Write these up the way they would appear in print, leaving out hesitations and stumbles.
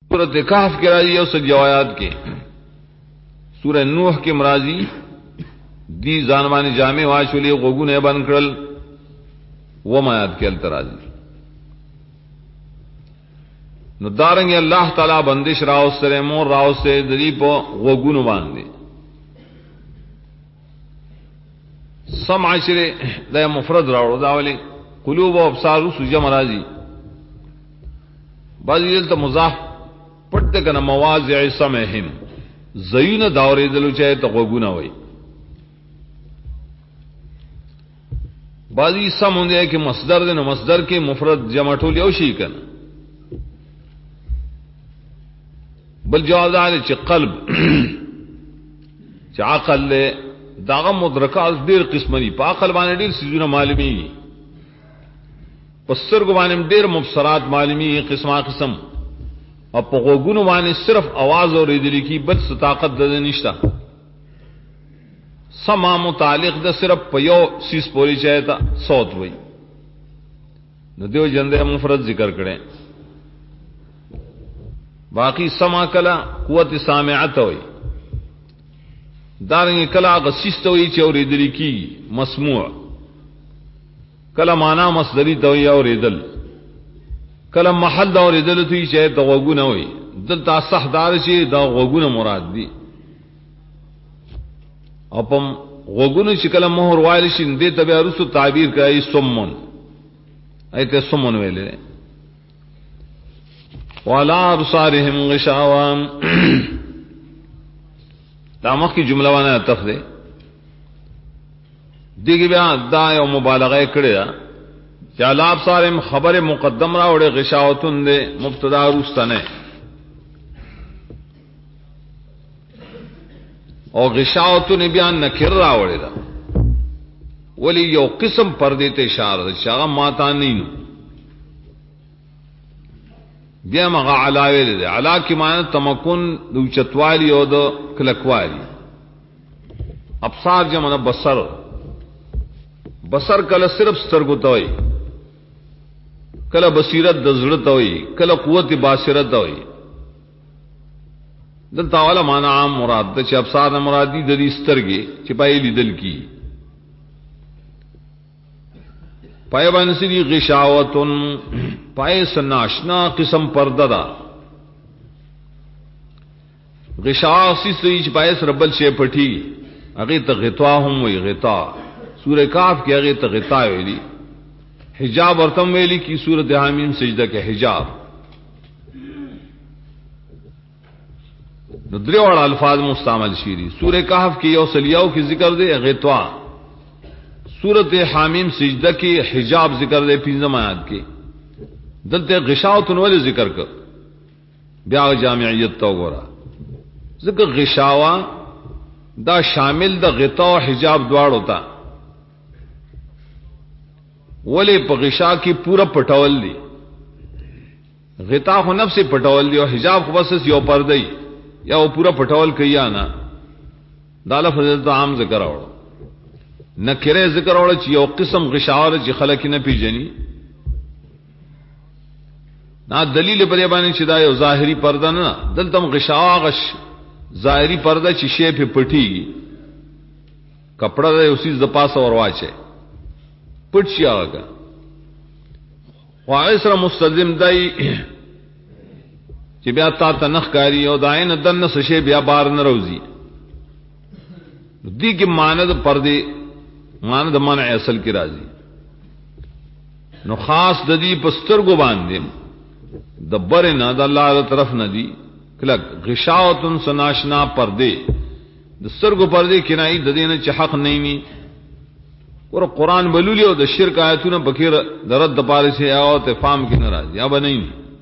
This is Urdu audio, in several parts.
सूरत कहफ के राजी और सजवायात के सूरह नूह के मराजी दी जानवानी जामे वाशुली गोगुन बन करल वो मायात के अलतराजी नुदारंग अल्लाह ताला बंदिश राव से मोर राव से दरीप गोगुन बांधे सम आशरे दया मुफरद रावड़ो दावले कुलूब अबसारू सुजा मराजी बाजी तो मुजाफ पढ़ते का न मवाज समय हिम जयीन दावरे दलु चाहे तो गोगुना वही बाजी सम होंगे कि मसदर दे न मसदर के मुफरद जमाटोल योशी कन बल जवाब च कल्ब च अकल दागा मुद्रका डेर किस्मनी पाकल बाने डेर सीजुना मालूमी पस्तर को बाने डेर मुबसरात मालूमी किस्मा किस्म और पगोगुन वाने सिर्फ आवाज और इदली की बद ताकत दे निश्ता समा मुतालिक द सिर्फ पयो सीस पोरी चाहता सौत वही नदियो जंदे मुफरद जिक्र करें बाकी समा कला कुवत सामिअत हुई दारंगे कला गसिस्त हुई चौर इदली की मसमू कला माना मसदरी तवैया और इदल कला महल और इदल थी चाहे तो वगुन हुई दल तासहदार से दा वगुन मुराद दी अपम वगुन चिकल मोहर वायलिशिन दे तबे अरुसु ताबीर का सुमन ऐते सुमन वेले वाला अबसारिहिम गिशावाम तामख की जुमला वाना तफ दे दिगी ब्या दाय और मुबालगा करे चाला अबसारिहिम खबर मुकद्दम रावड़े गिशावतुन दे मुब्तदा रुस्तने और गिशावतुन बयान नकिर रावड़े दा वली यो किस्म पर्दे ते इशारा शागा माता नीनु बिया मगा अलावे दे अला की माना तमकुन उचतवाली और दो क्लकवाली अबसार जमना बसर बसर कल सिर्फ स्तरगुतोई कल बसीरत दजड़त हुई कल कुवत बासिरत हुई दल तावाला माना आम मुराद च अबसार न मुरादी दरी स्तरगे चिपाई लिदल की पाए बनसरी गिशावतुन पाए सन्नाशना किस्म पर्दा गिशासी से पाए रबल शे पठी अगे तगिता हम वही गिता सूर्य काफ के अगे तगिता वेली हिजाब अर्थम वेली की सूरत हामीम सजदा के हिजाब नुद्रेवाड़ अल्फाज मुस्तामल शीरी सूर्य काफ की यौसलियाओं की जिक्र दे गिता सूरत हामीम सजदा की हिजाब जिक्र दे पिंजम आयात के दलते गिशावतुन वाले जिक्र कर ब्या जामियत तो गोरा जिक्र गिशावा दा शामिल दा गिता और हिजाब द्वाड़ होता वले पगिशा की पूरा पटवल दी गिता को नफ से पटवल दी और हिजाब को बस यो पर्दई या वो पूरा पटवल कहिया ना दाला फजल तो आम जिक्र आवड़ न किरे जिक्र आवड़ चियो किस्म गिशावर ची खलकी न पीजनी ना दलील बरेबानी चिदायो जाहिरी पर्दा ना दल तम गिशावा गश जाहिरी पर्दा चिशे पे पटी कपड़ा दे उसी जपास और वाचे पुटशिया का वायसरा मुस्तजिम दाई कि ब्या ता तनखकारी और दायन दन सशे ब्या बार न रोजी दी की मानद पर्दे मानद मन असल की राजी नो खास ददी पस्तर को बांधे दब्बर न दल्ला तरफ नदी क्लक गिशावतुन सनाशना पर्दे दस्तर को पर्दे किनाई ददे न चहक नहीं नी और कुरान बलूलियो द शिरक आयतु न बकीर दरद दपारे से आओ ते फाम की नाराजी अब नहीं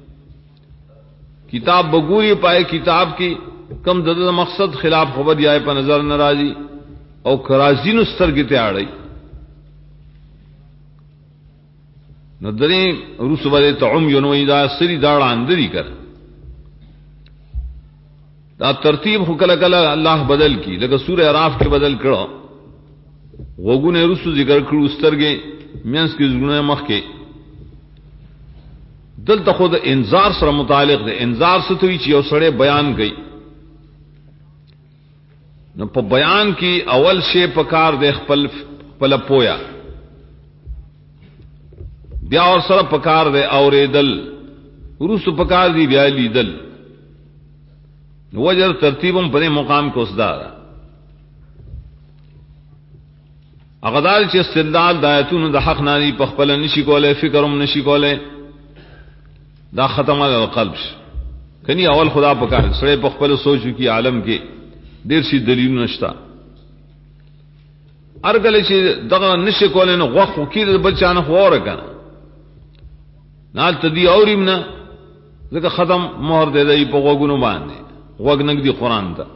किताब बगूरी पाए किताब की कम दद मकसद खिलाफ खबर जाए पर नजर नाराजी और कराजीन स्तर की त्याड़ी नदरी रूस बदे तउम योनोईदा सरी दाड़ अंदरी कर ता तरतीब हुकल कल अल्लाह बदल की लगा सूरह अराफ के बदल करो वगुने रुसु जिक्र करू स्तरगे मेंस की जुने मख के دلته خود انذار سره متعلق دی. انذار ستوي چې یو سړی بیان کوي، نو په بیان کې اول شی پکار دی خپل پویا، بیا اور سره پکار دی اوریدل، ورسو پکار دی بیا لیدل. وجر ترتیبم په مقام کې اوسدار اغدار چې استدلال د آیاتونو د حق نانی په خپل نشي کوله، فکرم نشي کوله، دا ختمه القلب. کني اول خدا پکار سره په خپل سوچو کې عالم کې ډیر شي دلیل نشتا. ارګل چې دغه نشي کوله نو غوخو کې بچانه خوره کنه نال تدی اوریم نه ځکه ختم مهر دې دی په وګونو باندې وګ نګ دی قران ته.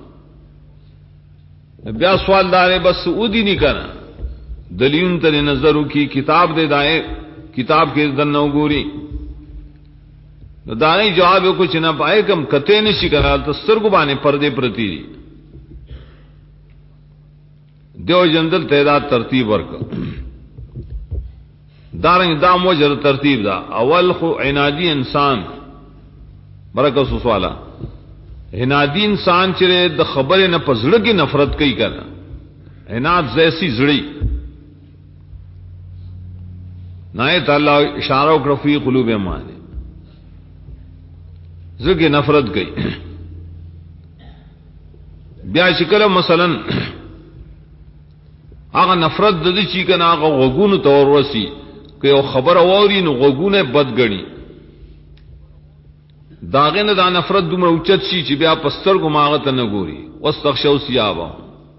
بیا سوال دار بس ودی نه کنه دلیل ته نظر کی کتاب دے دائے کتاب کے دن نو ګوري نو دانه جواب کو چې نه پای کم کته نشي کړه ته سترګو باندې پردے پرتی دی. دیو جندل تعداد ترتیب ورک دارنګ دا موجر ترتیب دا. اول خو عنادی انسان برکت سوالا عنادی انسان چې د خبره نه پزړه کې نفرت کوي کنه عناد زیسی زړی نه تعالی اشاره وکړه فی قلوب معنی زګه نفرت کوي. بیا شکل مثلا هغه نفرت د دې چې کنه هغه وګونو تور وسی که یو خبر اوري نو وګونه بدګنی داغه نه دا نفرت دومره اوچت شي چې بیا پستر کو ماغه ته نه ګوري. واستغشوا ثيابا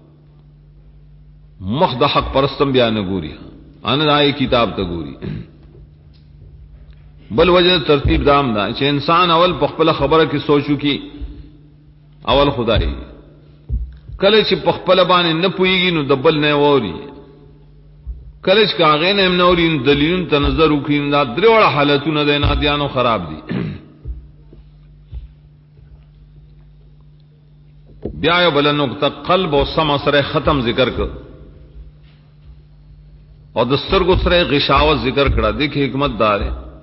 مخ د حق پرستم بیا نه ګوري ان دای کتاب ته ګوري. بل وجه ترتیب دام دا چې انسان اول په خپل خبره کې سوچو کی اول خدای کله چې په خپل باندې نه پويږي نو دبل نه ووري، کله چې هغه نه نورین دلیل ته نظر وکړي دا دروړه حالتونه د نادیانو خراب دي. بیا یو بل نقطه قلب او سمع سره ختم ذکر کړ او د سترګو سره غشاوت ذکر کړه. دیکھ حکمت دار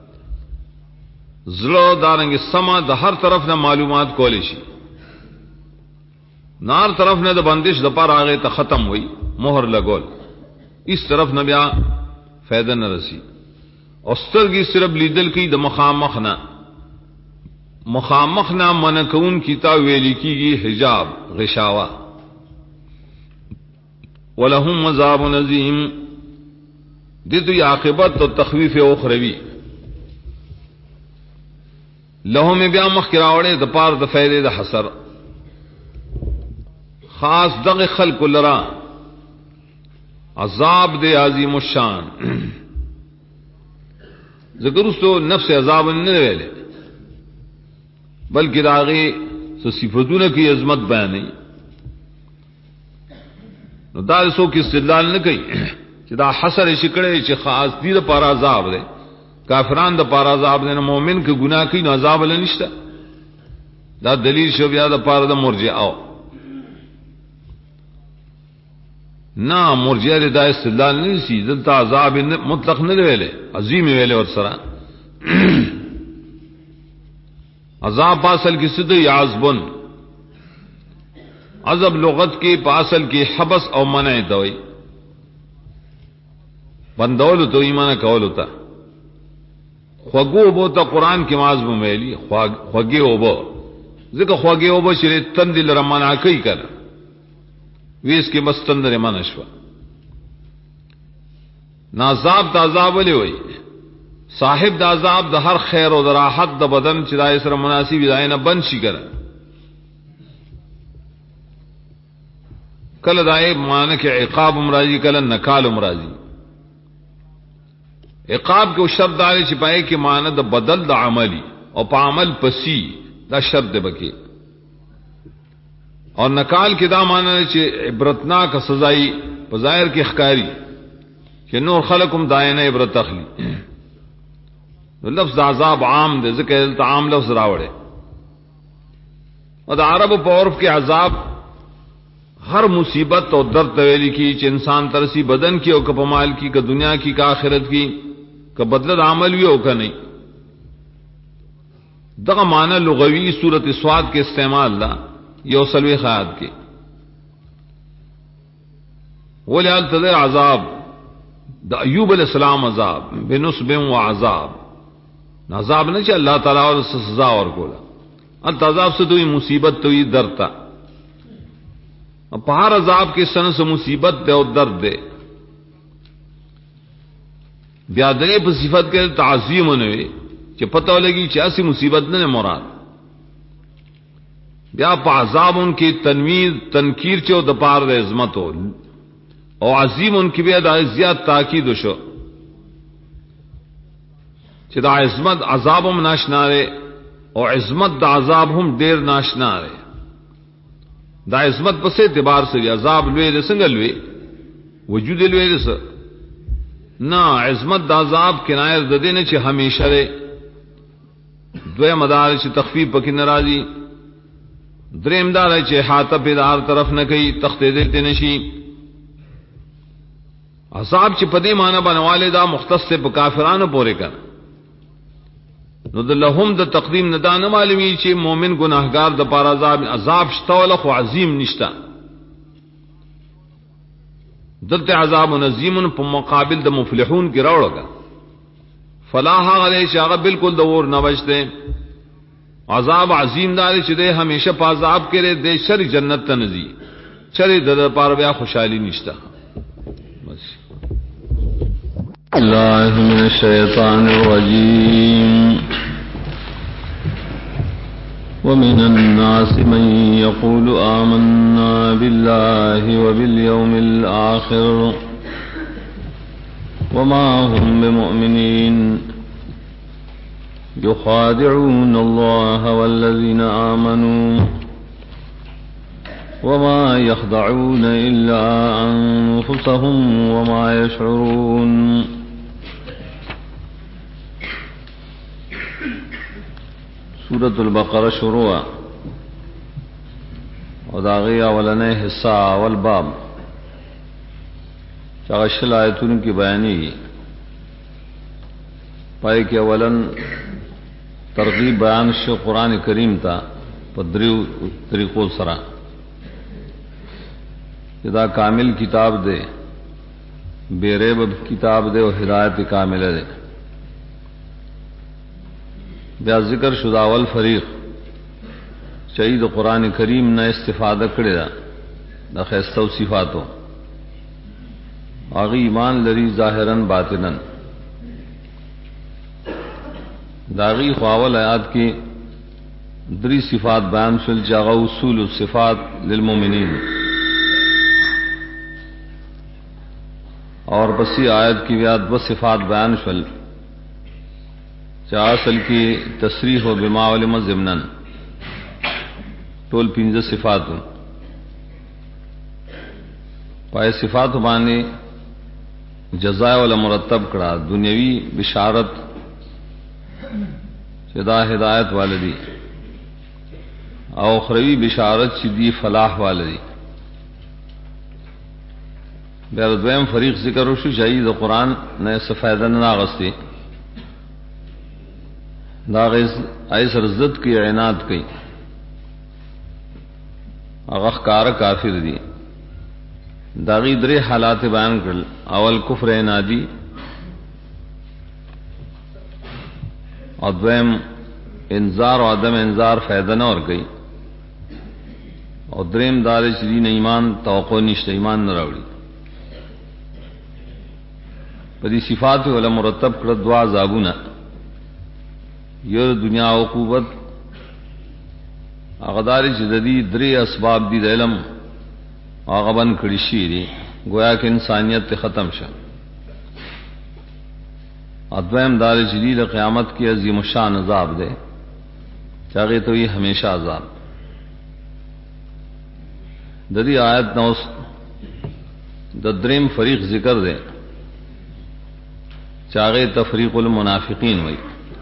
زلو دارنګ سمع د هر طرف نه معلومات کولې شي، نار طرف نه د بندش د پاره هغه ته ختم وای مہر لګول، اس طرف نه بیا فائدہ نه رسی. او سترګي صرف لیدل کی د مخامخ نه من کون کتاب ویل کیږي حجاب غشاوه. ولهم عذاب عظیم دې دوی عاقبت او تخویف اخروی لهم بیا مخکراوړې د پاره د فائدې د حسر خاص دغه خلق لرا عذاب دے عظیم الشان. ذکر سو نفس عذاب نه ویلے بلکہ داغه سو صفاتونه کی عظمت بیان نه. نو دا سو کی استدلال نه کوي چې دا حسر شکړې چې خاص دې د پاره عذاب دی، کافرانو د پاره عذاب دی، مؤمن کې ګناه کوي نو عذاب له نشته. دا دلیل شو بیا د پاره د مرجئه نا مرجئه دا استدلال نه شي دلته عذاب مطلق نه ویلې عظیم ویلې ور سره. عذاب اصل کې سد یعذبن عذاب لغت کې په اصل کې حبس او منع دوی بندول تو ایمان کول ہوتا. خوګو بو ته قران کې معذب ویلي خوګي وبو ځکه خوګي وبو چې تندل رمانه کوي کړه ویس کې مستندر منشوا نازاب د عذاب ولي وي صاحب د عذاب د هر خیر او د راحت د بدن چې دای سره مناسب دی نه بند شي کړه. کله دای معنی کې عقاب امراضی کله نکال امراضی. عقاب کو شرط دار چې پای کې معنی د بدل د عملی او په عمل پسی دا شرط دی بکی، اور نکال کې دا معنی چې عبرتناک سزای په ظاهر کې ښکاری چې نور خلقم داینه عبرت اخلي. لفظ عذاب عام دی ځکه عام لفظ راوړي او د عربو په عرف کې عذاب ہر مصیبت اور درد ویلی کی چې انسان ترسی بدن کی او که مال کی که دنیا کی که آخرت کی که بدلت عمل بھی او که نہیں. दगा माना लुगवी सूरत स्वाद के इस्तेमाल ला योसलवे ख़यात के वो लिहाल तदे अजाब द अयूब अलैहिस्सलाम अजाब बेनुस्बे व अजाब अजाब नहीं चाहिए अल्लाह ताला और सजा और कोला अंत अजाब से तो ये मुसीबत तो ये दर्द था पहाड़ अजाब के सन से मुसीबत दे और दर्द दे ब्यादने पर सिफत के ताज़ीम ने कि पता लगी चासी मुसीबत ने मुराद ब्या पाजाब उनकी तनवीर तनकीर चो दपार दे इज़्मत हो और अजीम उनकी बेद आयजियात ताकीद शो चिदा इज़्मत अजाब हम नाशनारे और इज़्मत दा अजाब हम देर नाशनारे दा इज़्मत पसे एतबार से अजाब लुए संगल लुए वजूद लुए से ना इज़्मत दा अजाब किनायर ददे ने चे हमेशा रे द्वे मदार चे तखफीफ पकी नाराजी द्रेमदार है चे हाथा पेदार तरफ न कही तख्ते देते नशी अजाब चे पदे माना बनवाले दा मुख्तस से काफिरान पोरे कर लहुम द तकदीम नदा न मालूमी चे मोमिन गुनाहगार द पार अजाब शतौल खो अजीम निश्ता दलते अजाब नजीम पर मुकाबिल द मुफलिहून की रौड़गा फलाह गले शागा बिल्कुल दौर न बचते अजाब अजीम दारे चिदे हमेशा पाजाब के रे दे शर जन्नत तनजी चरे दर पार व्या खुशहाली निश्ता बस अल्लाह मिनश शैतानिर रजीम ومن الناس من يقول آمنا بالله وباليوم الآخر وما هم بمؤمنين يخادعون الله والذين آمنوا وما يخدعون إلا أنفسهم وما يشعرون सूरत अल-बक़रा शुरू और दाग़ी अवलने हिस्सा अवल बाब चागशल आयतुन की बयानी पाए के अवलन तरगीब बयान शो कुरान करीम था पद्री तरीक़ों सरा इदा कामिल किताब दे बेरेब किताब दे और हिदायत कामिल दे ब्या जिक्र शुदावल फरीक शहीद कुरान करीम न इस्तिफादा करे द खैस्तव सिफातो आगी ईमान लरी जाहिरन बातिनन दागी ख्वावल आयात की दरी सिफात बयान सुल जागा उसूल सिफात लिलमुमिनीन और बसी आयत की व्याद बस सिफात बयान सुल चासल की तसरीह हो बिमावलम ज़िमनन टोल पिंज सिफात पाए सिफात माने जज़ाए वाला मुरतब कड़ा दुनियावी बिशारत चिदा हिदायत वालदी और उखरवी बिशारत चिदी फलाह वालदी बेरद्वैम फरीक जिक्र उशु शहीद कुरान ने सफैदन नागस्ती दागिज ऐस रज्जत की ऐनात की अगख्कार काफिर दी दागी दरे हालात बयान कर अवल कुफ्र ऐनादी और द्वैम इंजार और अदम इंजार फैदन और गई और द्रेम दार चीन ईमान तवक़ो निश्त ईमान न रावड़ी पदी सिफात वाला मुरतब कर दुआ जाबुना यर दुनिया उकूबत अगदारी जददी दरे असबाब दी इलम आगबन कड़ीशीरी गोया कि इंसानियत खत्म शा अद्वैम दार जलील क़यामत की अजीम शान अजाब दे चाहे तो ये हमेशा अजाब ददी आयत नौस दद्रेम फरीक जिक्र दे चाहे तफरीक़ुल मुनाफिकीन हुई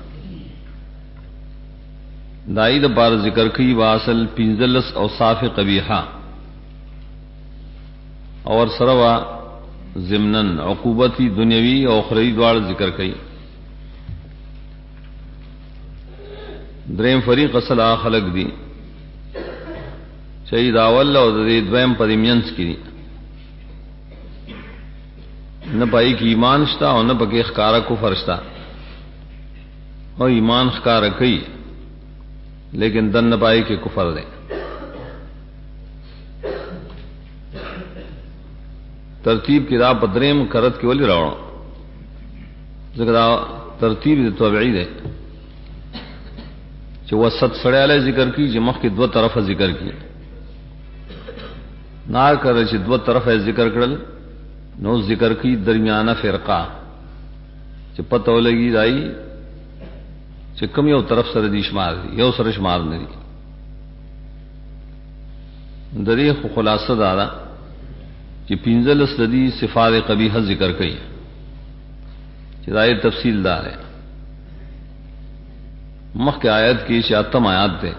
दाई द बार जिक्र की वासल पिंजलस और साफ कबीहा और सरवा ज़िमनन अकूबती दुनियावी और उखरवी द्वार जिक्र कई دریم فریق اصل خلق دی شهید اول او د دویم پریمینس کی نه پای کی ایمان شتا او نه پکې ښکارا کفر شتا او ایمان ښکارا کوي لیکن دن نه پای کې کفر دی. ترتیب کی دا پدریم کرت کی ولی راوړو ځکه دا ترتیب د طبيعي دی چې وسط سړیاله ذکر کی چې مخ کې دوه طرفه ذکر کی نا کړ چې دوه طرفه ذکر کړل نو ذکر کی درمیانه فرقه چې پته ولګي دای چې کوم یو طرف سره دي شمار دي یو سره شمار نه دي. درې خلاصه دا چې پنځل سدي صفات قبیحه ذکر کړي چې دای تفصیل دار ہے. مخکې آیت کې چې اتم آیات ده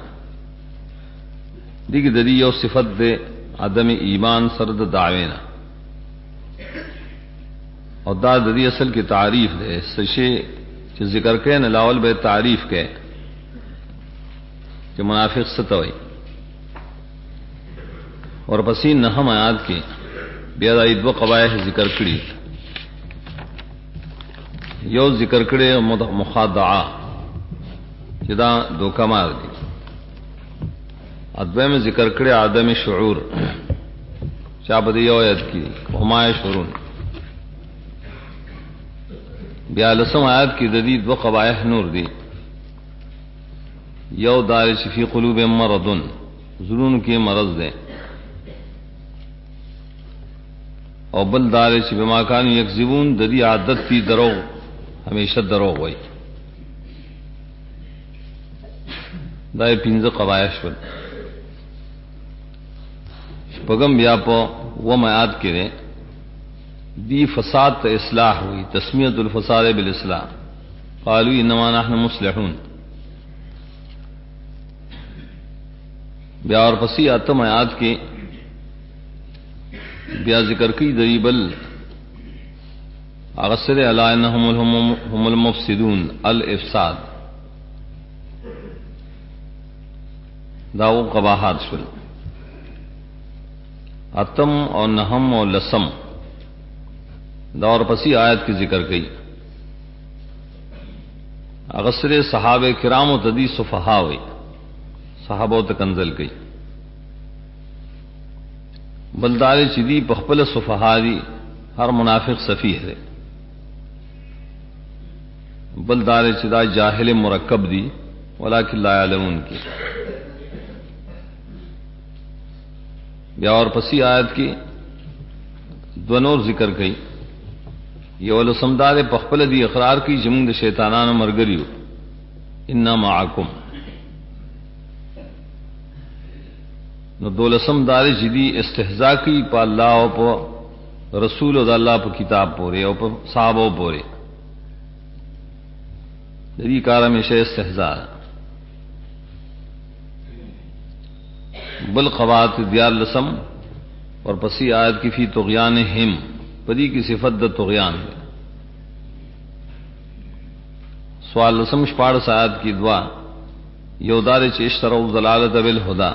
دغه د دې یو صفت ده عدم ایمان سره د دعوینا او دا د دې اصل کې تعریف ده سشي چې ذکر کړي نه لاول به تعریف کړي چې منافق ستوي اور پسې نه هم آیات کې بیا د دوه قبایح ذکر کړي یو ذکر کړي مخادعه چې دا دوکه مار دي ادوی میں ذکر کړي عدم شعور شابه یو آیت کې وما شعورون بیا لسم آیات کې د دې دوه قبایح نور دي یو دار چې فی قلوب مرض زړونو کې مرض ده او بل دار چې بما کانوا یکذبون د دې عادت دي دروغ ہمیشہ دروغ وای دا پنځه قبایح شول. شپږم بیا په ومات کې دی فساد ته اصلاح ہوئی تسمیت الفساد بالاصلاح قالوا انما نحن مصلحون. بیا اور پسی اتم آیات کې بیا ذکر کی دریبل اغسر علی انهم هم المفسدون الافساد داو قباحات شول. اتم اور نہم اور لسم دور پسی آیت کی ذکر کی اغسر صحابہ کرام و تدی صفحا ہوئی صحابہ تکنزل کی بلدار چدی پخپل صفحا دی ہر منافق صفیح ہے بلدار چدا جاہل مرکب دی ولکن لا یعلمون کی. بیا اور پسی آیت کی دو نور ذکر کئی یو لسمدار پخپل دی اقرار کی جمع شیطانان مرګریو انا معکم نو دولسم دار جدی استهزاء کی په الله او په رسول او د الله په کتاب پورې او په صحابه پورې دې کار همیشه استهزاء. بل قوات دیار لسم اور پسی آیت کی فی طغیان ہم پدی کی صفت د طغیان ہے. سوال لسم شپاڑ آیت کی دعا یودار چشترو ضلالت بالہدا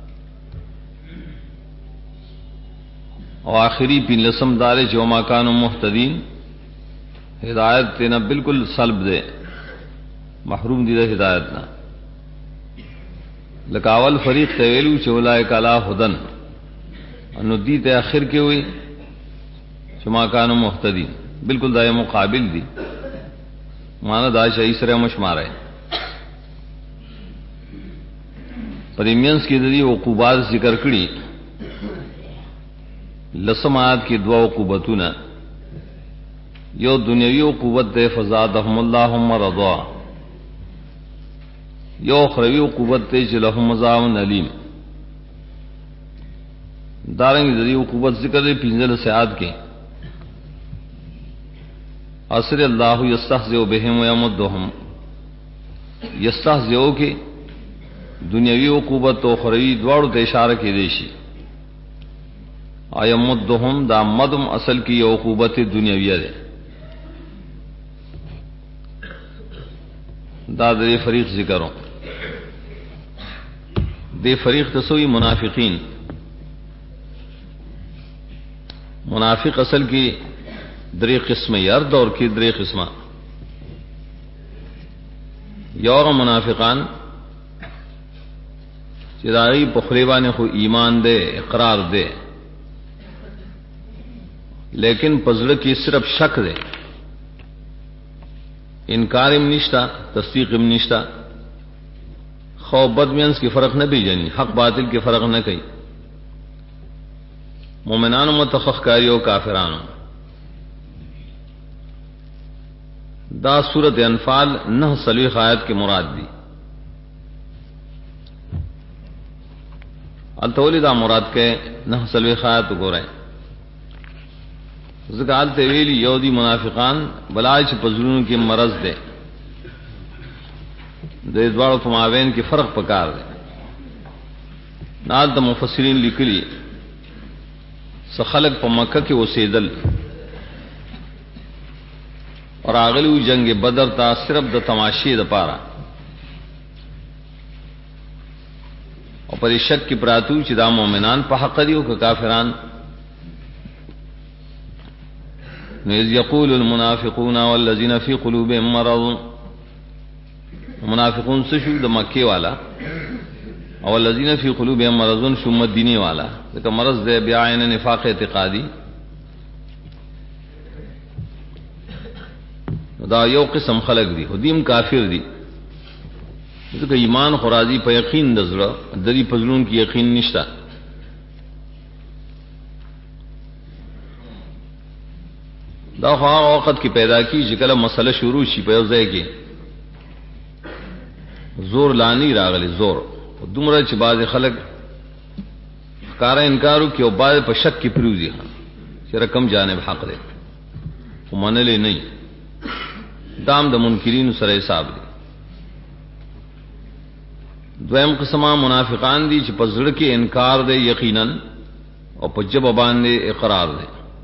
اور آخری پین لسم دار چوما کانوا محتدین ہدایت تینا بالکل سلب دے محروم دی دے ہدایت نہ لکاول فریق تویلو چولائک علی ہدن انو دی تے آخر کے ہوئی چما کانوا محتدین بالکل دا مقابل دی مانا دا شئی سر مشمار ہے. پریمینس کی دی عقوبات ذکر کری لسم آیات کی دعا عقوبتون یو دنیاوی عقوبت دے فزادہم اللہ مرضا یو اخروی عقوبت تے لهم عذاب علیم. دارنگ ذری عقوبت ذکر دے پنزل سیاد کے اصر اللہ یستہزئ بہم ویمدہم یستہزئ کے دنیاوی عقوبت و اخروی دوڑ تے اشارہ کے دیشی ایمدہم دا مدم اصل کی عقوبت دنیاویہ دے دا دے فریق ذکروں دے فریق تسوی منافقین. منافق اصل کی درې قسمه یار دور کې درې قسمه. یو منافقان چې دای په خلیوانه خو ایمان دے اقرار دے لیکن پزړه کې صرف شک دے انکار هم نشتا تصدیق هم نشتا خو بدمنس کی فرق نہ پیژنی حق باطل کے فرق نہ کئی مومنانو متفقاریو کافرانو. دا سورۃ انفال 9 آیت کے مراد دی التولی دا مراد کے 9 آیت کو رہے ذکال تویلی یودی منافقان بلاج پزرون کے مرض دے دے دوار فماوین کی فرق پکار دے. نال دا مفسرین لکلی سخلق پا مکہ کے وسیدل اور آغلو جنگ بدر تا صرف دا تماشی دا پارا اور پر شک کی پراتو چی دا مومنان پا حق دیو کا کافران. نیز یقول المنافقون والذین فی قلوبهم مرض منافقون سشو دا مکی والا اور الذین فی قلوبهم مرض شو مدینی والا کہ مرض دے بیاین نفاق اعتقادی. دا یو قسم خلق دی خودیم کافر دی کہ ایمان خرازی پہ یقین دزرا دری پزلون کی یقین نشتا. دا خواہ وقت کی پیدا کی جکل مسئلہ شروع شی پہ یوزے کی زور لانی راغلی زور دمرا چ باز خلق کارا انکارو کی او باز پہ شک کی پروزی ہاں چ رقم جانب حق دے وہ من لے نہیں دام د منکرین سره حساب دی. دویم قسمه منافقان دی چې پزړه کې انکار دی یقینا او په جبه باندې اقرار دی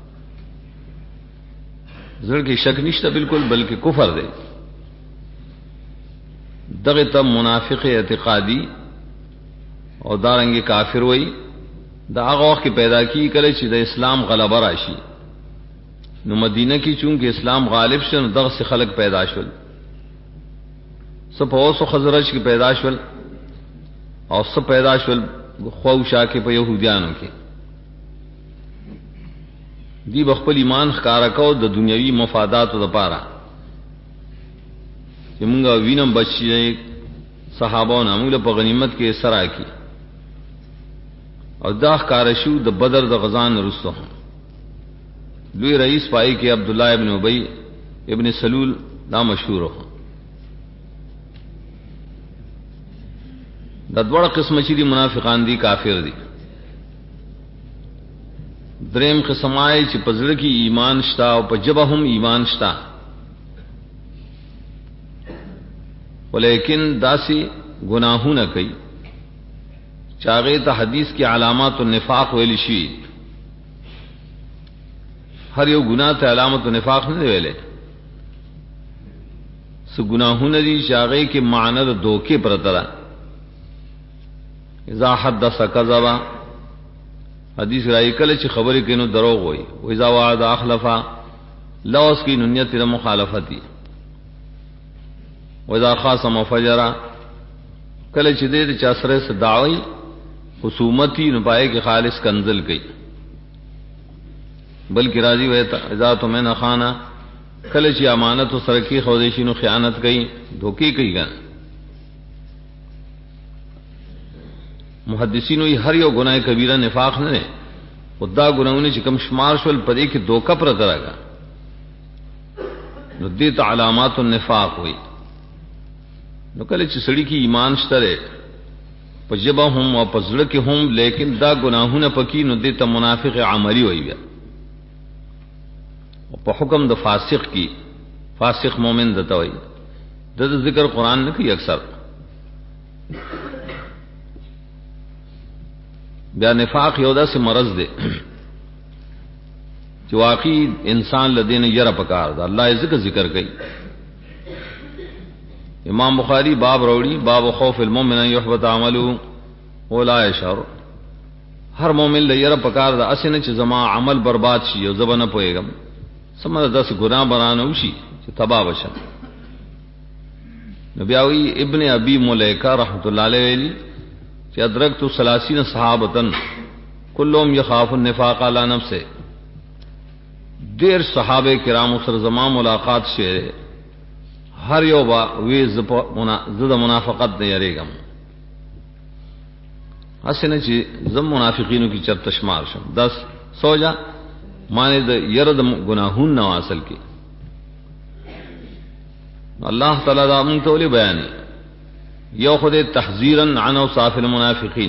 زړه کې شک نشته بالکل بلکې کفر دی. دغه ته منافق اعتقادی او دارنګ کافر وای دا هغه وخت کې پیدا کی کله چې د اسلام غلبه راشي نو مدینہ کی چونکہ اسلام غالب شن دغ سے خلق پیدا شول سب اوس خزرج کی پیدا شول اور سب پیدا شول خوشا کے په یہودیانو کې دی بخپل ایمان ښکارا کو د دنیوي مفاداتو لپاره چې مونږه وینم بچی صحابو نه موږ په غنیمت کې سره کی او دا ښکارا شو د بدر د غزان رسو لوی رئیس پائی کے عبداللہ ابن ابی ابن سلول دا مشہور ہو. دا دوڑا قسم چی دی منافقان دی کافر دی. دریم قسم آئے چی پزر کی ایمان شتا او پا جبہ ہم ایمان شتا ولیکن داسی گناہوں نہ کئی چاغے تا حدیث کی علامات النفاق ویلی شوی ہر یو گناہ ته علامت نفاق نه ویلې سو گناهونه دي شاغې کې معنی د دوکې پرته ده. اذا حدث كذب حدیث راي کله چې خبرې کینو دروغ وي او اذا وعد اخلف لوس کی نیت ر مخالفتی و اذا خاصم فجر کله چې دې چا سره صداوي خصومتی نه پائے کې خالص کنزل کړي بلکہ راضی ہوئے اذا تو میں نہ خانہ کله چې امانت او سرکی خودشی نو خیانت کئی دھوکے کئی گا. محدثین وی ہر یو گناہ کبیرہ نفاق نه خدا گناہونه چې کم شمار شول پدې کې دوکا پر درګه نو دې ته علامات النفاق وی. نو کله چې سړی کې ایمان شته په جبه هم او په زړه کې هم لیکن دا گناهونه پکې نو دې ته منافق عملی وی بیا په حکم د فاسق کی فاسق مومن دته وی د ذکر قرآن نه کوي اکثر بیا نفاق یو داسې مرض دی چې واقعي انسان لدین یره پکار دا الله ذکر کوي. امام بخاری باب روڑی باب خوف المؤمن ان يحبط عمله ولا يشعر هر مومن لیر پکار دا اسنه چې زما عمل برباد شي او زبنه پويګم سمره داس ګناه برانه وشي چې تباہ وشم. نبیاوی ابن ابی ملیکہ رحمت اللہ علیہ ویلی کہ ادرکت 30 صحابتن کلهم یخاف النفاق علی نفسه. دیر صحابه کرام سره زما ملاقات شه ہر یو با وی زد منافقت نه یریګم اسنه چې زم منافقینو کی چرته شمار شم 10 سوجا معنی د يرد گناهون نو اصل کی اللہ تعالی دا مونږ ته ولي بیان یو خدای تحذيرا عن اوصاف المنافقین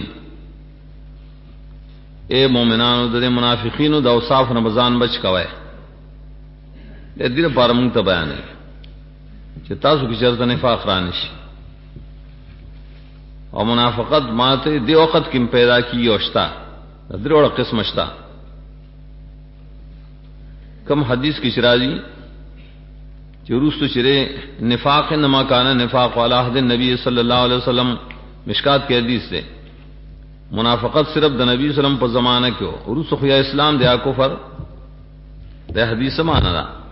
اے مومنانو د منافقینو د اوصاف نه بزان بچ کوی د دې لپاره مونږ ته بیان چې تاسو کې چرته نفاق رانشي او منافقت ماته دی وخت کې پیدا کی اوشتا دروړه قسم شتا کم حدیث کی شرازی چروس تو شرے نفاق نما کانا نفاق والا حد نبی صلی اللہ علیہ وسلم مشکات کے حدیث سے منافقت صرف دا نبی صلی اللہ علیہ وسلم پر زمانہ کیوں عروس خیا اسلام دیا کفر دا حدیث مانا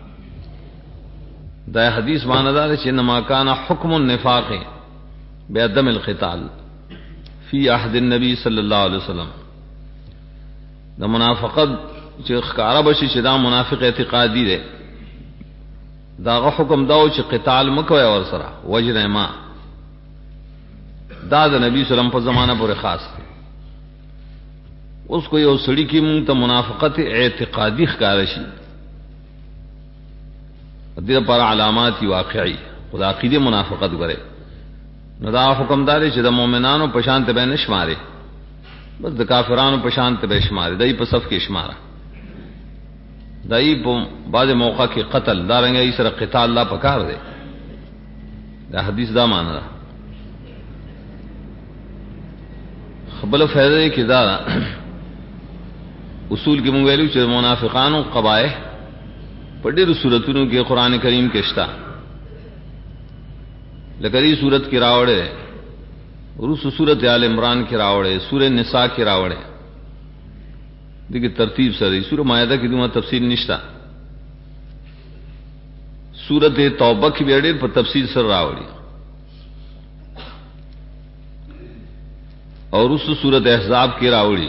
دا حدیث مانا دا چھ نما کانا حکم النفاق بعدم القتال فی عہد النبی صلی اللہ علیہ وسلم دا منافقت چې خکارا بشي چې دا منافق اعتقادي دی دا حکم داو چې قتال مکوي اور سره وجر ما دا د نبی صلی الله علیه وسلم په زمانہ پورې خاص دی. اوس کو یو سړی کې مونږ ته منافقت اعتقادي ښکار شي د دې پر علامات واقعي خدا عقیده منافقت غره نو دا حکم دار چې د مؤمنانو په شان ته به نشماره بس د کافرانو په شان ته به شماره دای په صف کې شماره دای په بعض موقع کې قتل دارنګ ای سره قتال لا پکار دی دا حدیث دا معنا ده. خپل فائدې کې دا اصول کې مونږ ویلو چې منافقانو قبایح په ډېرو سوراتونو کې قران کریم کې شته لکه دې سورت کې راوړې ورسو سورت آل عمران کې راوړې سورہ نساء کې راوړې دغه ترتیب سره سورہ مائده کې دوه تفصیل نشتا سورۃ توبہ کې ډېر په تفصیل سره راوړي اور اس سورۃ احزاب کې راوړي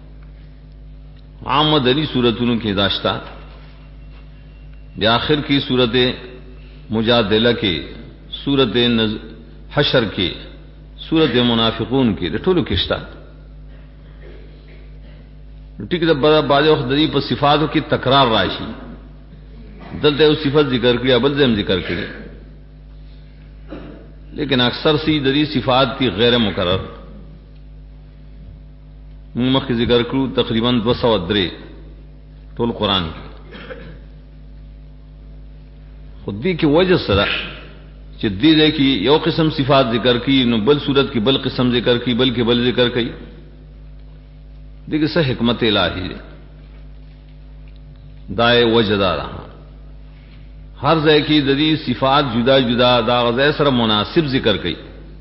عام مدنی سورتونو کې داشتا بیا آخر کی سورۃ مجادلہ کې سورۃ حشر کې سورۃ منافقون کې د ټولو کې شتا ٹھیک ہے بعض وخت د دې په صفاتو کې تکرار راشي دلته یو صفت ذکر کړی بل ځم ذکر کړی لیکن اکثر سی د دې صفات کی غیر مکرر موږ مخکې ذکر کړو تقریبا 203 ټول قران کې خود دې کې وجه سره چې دې کې یو قسم صفات ذکر کی نو بل صورت کې بل قسم ذکر کی بلکې بل ذکر کړي دیکھ سے حکمت الہی دائے وجدارا ہر ذے کی ددی صفات جدا جدا دا غزے سر مناسب ذکر کئی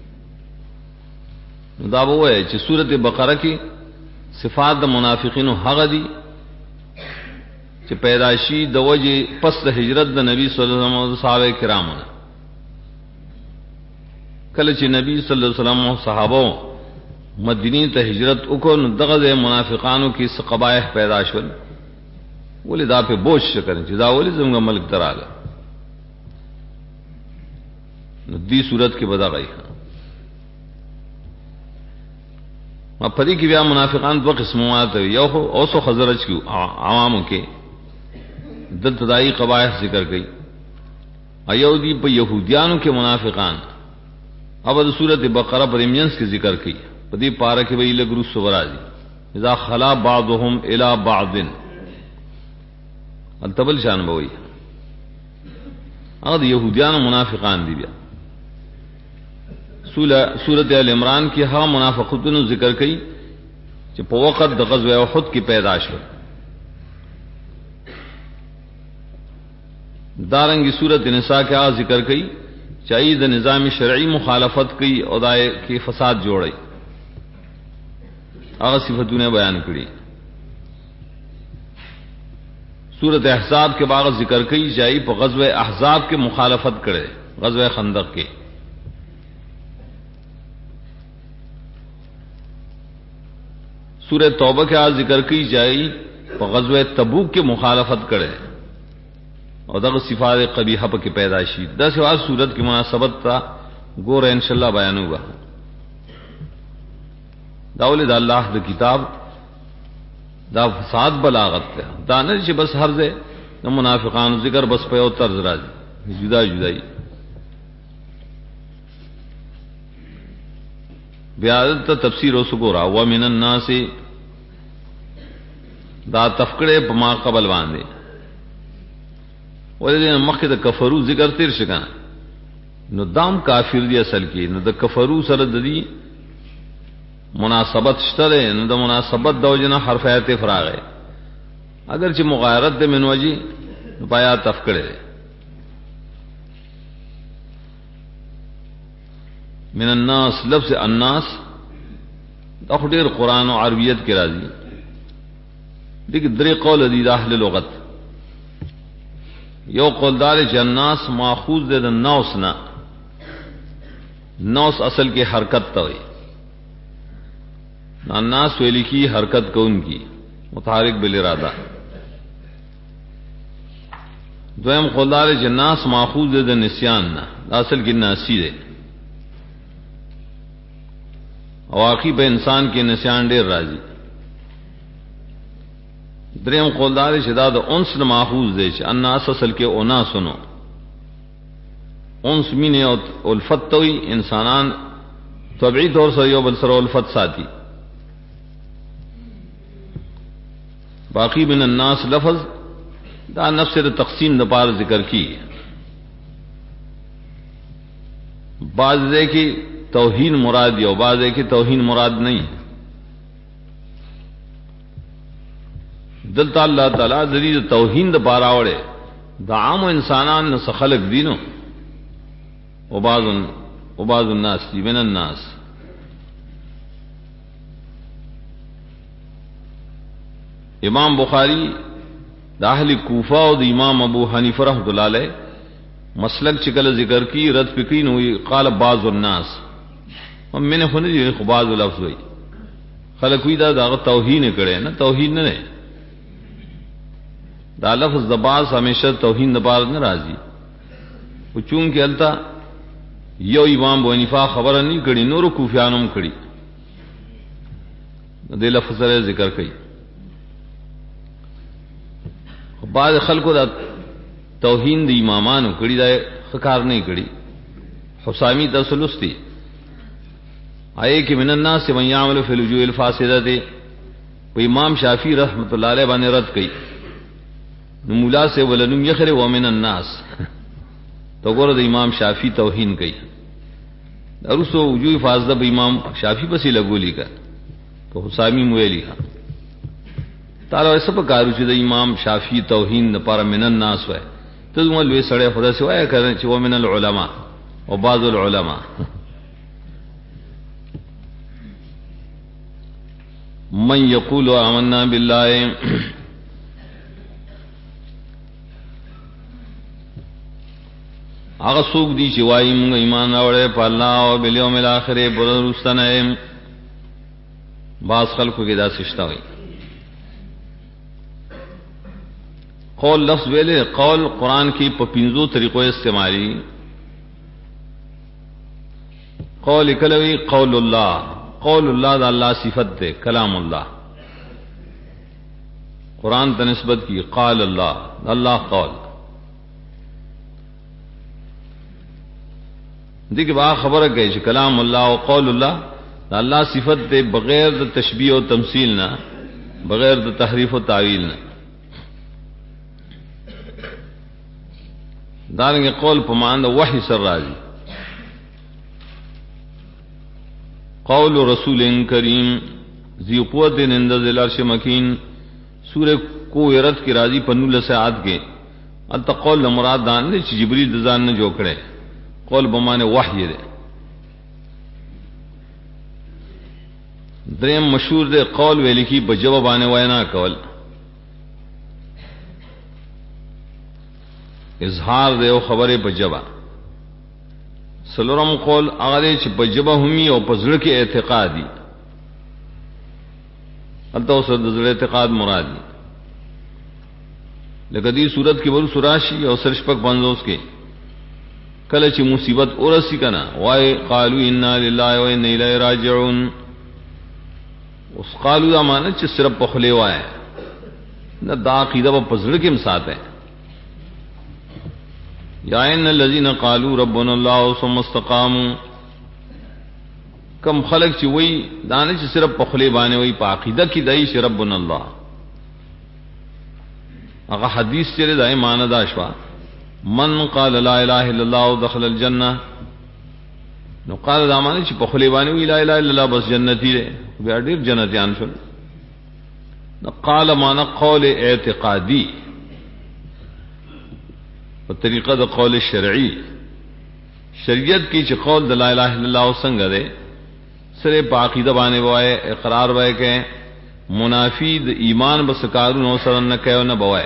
دا وہ ہے کہ سورۃ بقرہ کی صفات د منافقین هغه دي چې پیدائشی د وجه پس د هجرت د نبی صلی الله علیه وسلم صحابه کرامو کله چې نبی صلی الله علیه وسلم صحابه مدینی ته هجرت وکړ نو دغه منافقانو کې قبایح پیدا شول ولې دا په بوج شکر چې دا ولې زموږ ملک دراله نو دې صورت کې بدا غي ما پدې کې بیا منافقان دوه قسمه یو اوسو خزرج کې عوامو کې د تدای قبایح ذکر کړي ایو دی په يهوديانو کې منافقان اب د سورۃ بقرہ پر ایمنس کې ذکر کړي پدی پارا کې وی لګرو سورازي اذا خلا بعضهم الى بعض التبل شان بوي هغه يهوديان منافقان دي بیا سورۃ ال عمران کې ها منافقتونو ذکر کړي چې په وخت د غزوه احد کې پیدا شو دارنګي سورۃ نساء کې ها ذکر کړي چې د نظام شرعي مخالفت کوي او دای کې فساد جوړي هغه صفاتونه بیان کړي. سورۃ احزاب کے باغ ذکر کئی جائی په غزوہ احزاب کے مخالفت کرے، غزوہ خندق کے. سورہ توبہ کے آج ذکر کی جائی په غزوہ تبوک کے مخالفت کرے اور دغه صفات قبیحہ په کې پیدائشی. دا سوا سورت کی مناسبت تا گور انشاءاللہ بیان ہوگا. داول دا اللہ دا کتاب دا فساد بلاغت ہے، دا نه چې بس هر ځای د منافقانو ذکر بس په یو طرز راځي، جدا جدائی. بیا ته تفسیر وسګورا و من الناس دا تفکړه په ما قبل باندې ولې مخکې د کفرو ذکر تیر شګنه نو دام کافر دی اصل کې، نو د کفرو سره د دې مناسبت شته، نو د مناسبت د وجنه حرف ایت فراغ ہے، اگر چې مغایرت د منوجی نو پایا تفکړه. من الناس لفظ الناس دا ډېر قرآن او عربیت کې راځي. دغه درې قول دي د اهل لغت. یو قول دار چې الناس ماخوذ ده د نوس نه، نوس اصل کې حرکت ته وي، الناس ویل کی حرکت کون کی متحرک بالارادہ. دویم قول دار چې ناس ماخوذ ده د نسیان نه، اصل کې ناسی ده، واقعی په انسان کې نسیان ډیر راځي. دریم قول دار چې دا د انس نه ماخوذ دی چې الناس اصل کې اونا سنو، انس مینه او الفت توي، انسانان طبيعي طور سره یو بل سره الفت ساتي. باقی من الناس لفظ دا نفس د تقسیم د پار ذکر کی، بعض دے کی توہین مراد یا بعض ہے کہ توہین مراد نہیں. دلتا اللہ تعالی ذریعہ توہین د پاراوڑے دا عام انسانان نہ خلق دینو وبعض الناس دی من الناس. امام بخاری دا اہل کوفہ اور دا امام ابو حنیفہ رحمۃ اللہ علیہ مسلک چکل ذکر کی رد فکرین ہوئی. قال بعض الناس میں نے خود بعض لفظ ہوئی خلق ہوئی دا توہین کرے نا، توہین نہ دا لفظ دباس ہمیشہ توہین دبار نہ راضی. چونکہ التا یو امام ابو حنیفہ خبر نہیں کڑی، نور کوفیانم کڑی دے لفظ ذکر کئی. بعض خلقو دا توہین دی امامانو کڑی دا خکار نہیں کڑی. حسامی تسلستی آئے کہ من الناس من یعمل فی الوجوہ الفاسدۃ وہ امام شافعی رحمۃ اللہ علیہ نے رد کی. مولا سے ولنم یخر ومن الناس تو گور امام شافعی توہین کی. ارسو وجوہ فاسدہ امام شافعی پسی لگولی کا تو حسامی مویلی ہاں تعالی ایسا پکارو چې د امام شافعی توہین د پر من الناس وای ته موږ لوی سړی خدا سی وای کړي چې ومن العلماء او بعض العلماء. من یقول آمنا باللہ هغه څوک دی چې وایي موږ ایمان راوړی په الله او بالیوم الاخر برستنه. بعض خلکو کې دا سشتا وي. قول لفظ ویلے قول قرآن کی پپینزو طریقوں استعمالی. قول کلوی قول اللہ، قول اللہ دا اللہ صفت دے، کلام اللہ قرآن تنسبت کی قال اللہ اللہ قول. دیکھ با خبر ہے کہ کلام اللہ و قول اللہ دا اللہ صفت دے بغیر دا تشبیہ و تمثیل نہ، بغیر دا تحریف و تعویل نہ. دارنگ قول پمان دا وحی سر راضی. قول رسول کریم ذی قوت عند ذی العرش مکین سورہ کو رد کی راضی پنول سعاد کے التا قول مراد دان نے جبریل دزان نے جو کڑے قول بمانے وحی دے. دریم مشهور دے قول ویل کی بجواب باندې وینا کول، اظهار دے او خبره بجبا. سلورم قول هغه چې بجبا همي او پزړه کې اعتقادي، البته اوس د زړه اعتقاد مرادي. لکه دې صورت کې ور سوراشي او سرشپک 50 کې کله چې مصیبت اورسي کنا وای قالو انا لله و انا الیه راجعون. اوس قالو دا معنی چې صرف په خله وای نه، دا عقیده په پزړه کې مساته. یا ان الذين قالوا ربنا الله ثم استقاموا، کم خلق چې وای دانه چې صرف په خله باندې وای په عقیده کې دای چې ربنا الله، هغه حدیث چې دای معنی دا شوا من قال لا اله الا الله دخل الجنه. نو قال دا معنی چې په خله باندې وای لا اله الا الله بس جنتی دی، بیا ډیر جنتیان شول. نو قال معنی قول اعتقادي په طریقه د قول شرعي. شریعت کې چې قول د لا اله الا الله څنګه ده، سره په عقیده باندې وای اقرار وای کې منافی د ایمان بس کارونو سره نه کوي نه بوای.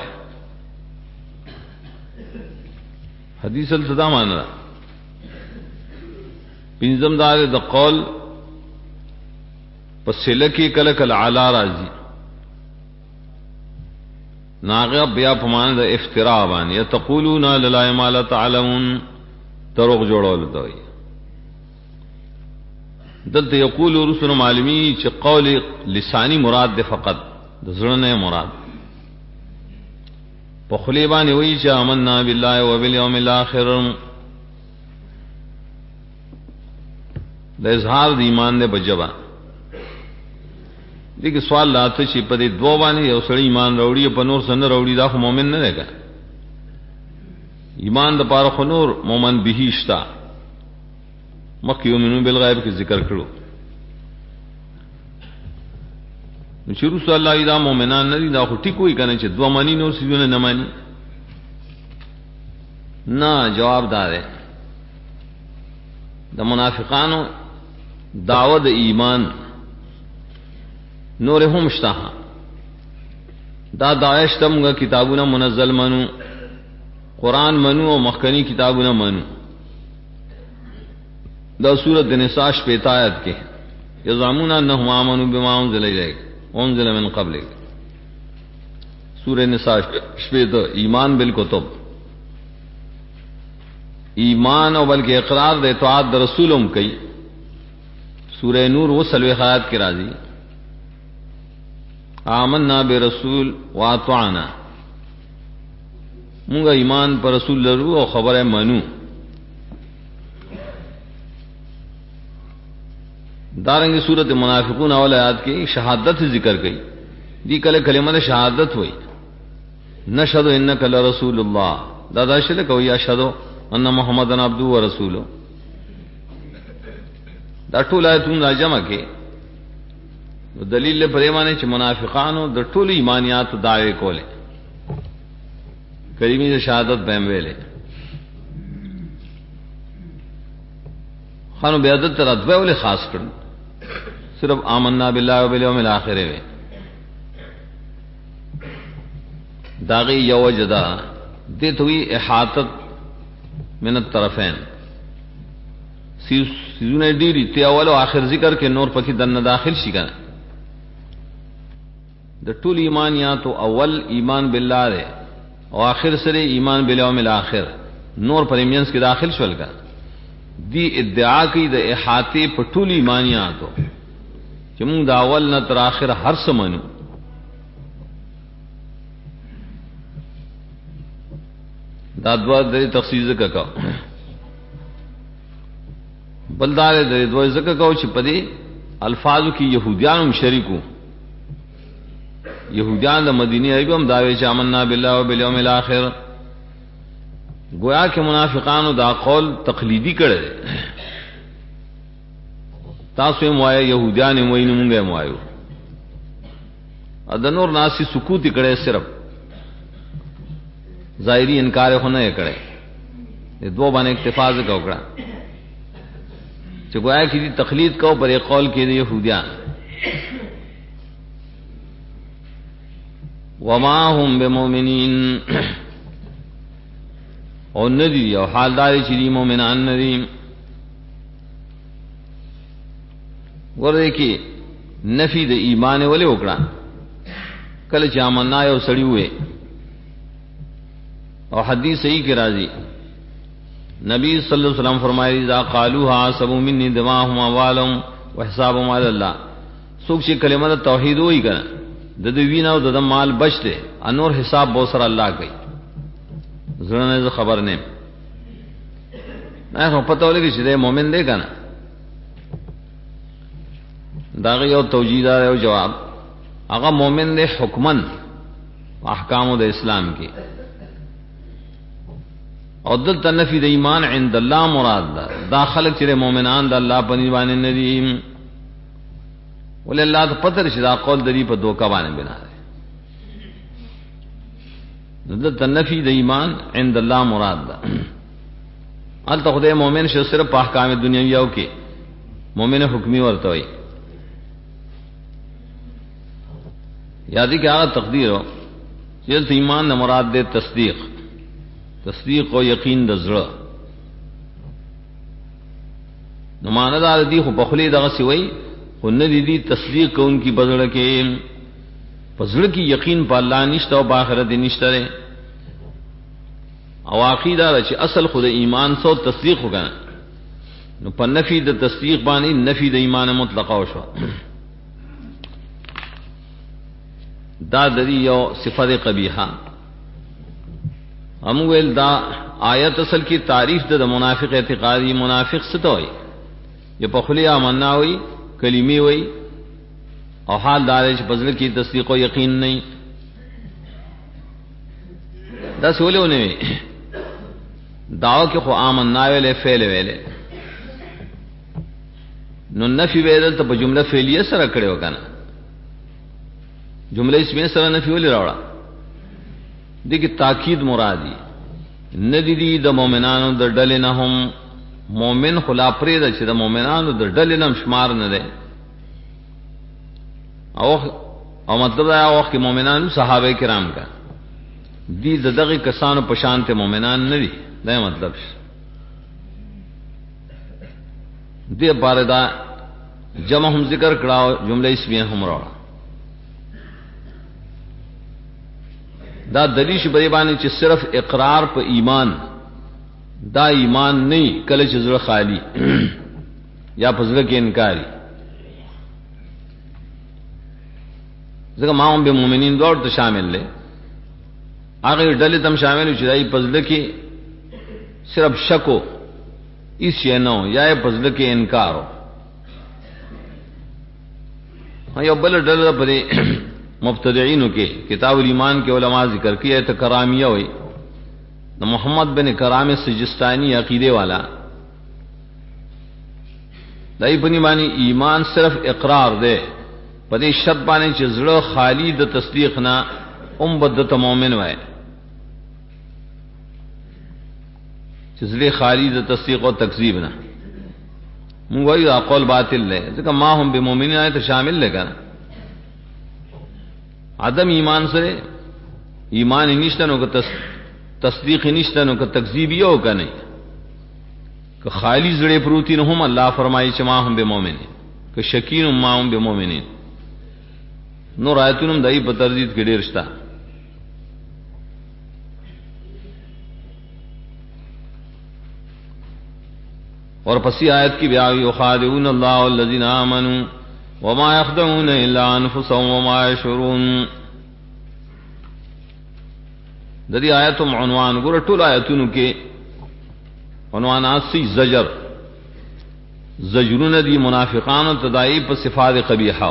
حدیث الصدا معنا پنځم دار د قول پس لکی کله کله علا راځي، ناغه بیا په معنا د افتراء باندې یتقولون لا ما لا تعلمون، دروغ جوړول دوی. دلته یقول رسول معلومی چې قول لسانی مراد ده، فقط د زړه نه مراد. په خلی باندې وایي چې آمنا بالله وبالیوم الاخر، د اظهار د ایمان نه بجبا. دغه سوال لاته چې په دې دوه باندې یو سړی ایمان راوړي په نور سره راوړي، دا خو مؤمن نه دی. ایمان د پاره خو نور مؤمن به شتا، مخکې یؤمنون بالغیب کې ذکر کړو. نو چې رسول الله دا مؤمنان نه دي، دا خو ټیک وایي کنه چې دوه مانی نور سيزونه نه مانی. نه، جواب دا دی د منافقانو دعوه د ایمان نور هم شته. دا داعش تمغه کتابونه منزل منو، قرآن منو او مخکنی کتابونه منو. دا سورۃ النساء 5 آیت کې یزعمون انهم آمنوا بما انزل الیک وانزل من قبلک. سورۃ النساء 5 ایمان بالکتب، ایمان او بلکہ اقرار د اطاعت د رسولم کوي. سورہ نور و سلوی آیات کی راضی آمنا برسول واطعنا، مونږه ایمان پر رسول لرو او خبره منو. دارنګه سورۃ المنافقون اول آیات کې شهادت ذکر کړي. دی کله کلمه شهادت وای نشهد انک لرسول الله، دا شله کوي اشهد ان محمدن عبده ورسوله. دا ټول آیتونه جمع کې دلیل پر ایمان چې منافقانو د ټول ایمانیات دعوی کوله، کلمې شهادت به ویلې. خانو بیادت رتبه ولې خاص کړ؟ صرف آمنا بالله وبالیوم الاخر وی. داغي یو وجدا دتوی احاطت من الطرفین، سیزونه ډیری ته اول او اخر ذکر کې نور پکې دنه داخل شي کنه. د ټول ایمانیات اول ایمان بالله ده او اخر سره ایمان بالیوم الاخر، نور پرمینس کې داخل شول کنه. دی ادعا کوي د احاطه په ټول ایمانیاتو چې موږ د اول نه تر اخر هر څه منو. دا دوا د تخصیص کا بلدار د دوه زکه کو چې پدې الفاظو کې يهوديان هم شریکو. يهوديان د مدینه ایبم داوی چې آمنا بالله وبالیوم الاخر. گویا کہ منافقانو دا قول تقلیدی کړي. تاسو یې موایي يهوديان یې موایي مونږه موایو. ا د نور ناسي سکوت کړي، صرف ظاهری انکار خو نه کړي. د دوه باندې اکتفا وکړه چې گویا کہ دی تقلید کو پر قول کې دی يهوديان. وما هم بمؤمنین او ندی او حال داری چی دی مومنان ندی. ورده کی نفی د ایمان ولی وکړه کله چې آمنا یو سړی وې او حدیث صحیح کې راځي نبی صلی الله علیہ وسلم فرمایي اذا قالوها حسبوا مني دماءهم واموالهم وحسابهم على الله. څوک چې کلمه توحید وایي کنه د دې وینا او د مال بچته انور حساب به سره الله کوي. زړه خبر نه نه پته ولګي چې د مؤمن دی کنه دا یو توجیه او جواب هغه مؤمن دی حکمن احکام د اسلام کې او دلته نفی د ایمان عند الله مراد ده. دا خلق چې مؤمنان د الله په نیوانه ندي ول الله ته پتر شي دا قول د دې په دوکا باندې بنا ده. دلته نفی د ایمان عند الله مراد ده. الته خدای مؤمن شو صرف په احکام دنیاویو کې مؤمن حکمی ورته وي یادی کہ آغا تقدیر ہو جلت ایمان نہ مراد دے تصدیق و یقین دزرہ نمانا دار دی خو بخلی دغا سوئی خو ندی دی تصدیق کو ان کی بزرہ کے بزرہ کی یقین پا اللہ نشتا و باخرت نشتا رے او آخی دارا چی اصل خود ایمان سو تصدیق ہو گنا نو پا نفی دا تصدیق بانی نفی دا ایمان مطلقہ ہو شو دا دری یو صفت قبیحہ. ہم ویل دا آیت اصل کی تعریف دا منافق اعتقادی منافق ستو ہوئی یہ پخلی آمنا ہوئی کلمی ہوئی اور حال دارش بزر کی تصدیق و یقین نہیں دا سولے انہیں دعو کے خو آمنا ویلے فیل ویلے نو نفی ویدل تا جملہ فیلیہ سر اکڑے ہو کنا جملہ اس میں سر نفی ولی روڑا دیکھ تاکید مرادی ندی دی دا مومنانو دا ڈلنہم مومن خلا پریدا چی دا مومنانو دا ڈلنہم شمار ندے او مطلب دا وقت کی مومنانو صحابہ کرام کا دی دا دغی کسانو پشانت مومنان ندی دا مطلب دی بارے دا جمع ہم ذکر کراؤ جملہ اس میں ہم روڑا دا دلیش بریبانی چی صرف اقرار پا ایمان دا ایمان نہیں کل چی زر خالی یا پزر کے انکاری ذکر ماہم بے مومنین دور تو شامل لے آخر ڈلی تم شامل ہو چی پزر کی صرف شکو اس شے نو یا پزر کے انکار ہو ہاں یو بل ڈل پدے مبتدعینوں کے کتاب الایمان کے علماء ذکر کیا ہے تو کرامیہ ہوئی نہ محمد بن کرام سجستانی عقیدے والا دائی بنی مانی ایمان صرف اقرار دے پدی شرط بانے چزڑ خالی د تصدیق نہ بدت مومن وائے چزڑ خالی د تصدیق و تکذیب نہ وہی قول باطل لے ذکر ما ہم بمومنین آئے تو شامل لے گا عدم ایمان سے ایمان نشتنوں کا تصدیق نشتنوں کا تکذیب یہ ہوگا نہیں کہ خالی زڑے پروتی نہم اللہ فرمائی چما ہم بے مومنین کہ شکین ما ہم بے مومنین نو رایتونم دائی بترزید کے ڈیرشتا اور پسی آیت کی بیاوی یخادعون اللہ والذین آمنوا وما يخدعون الا انفسهم وما يشعرون ددی آیتم عنوان گور ټول آیتونو کې عنوانات سی زجرون دی منافقان و تدائی پر صفات قبیحہ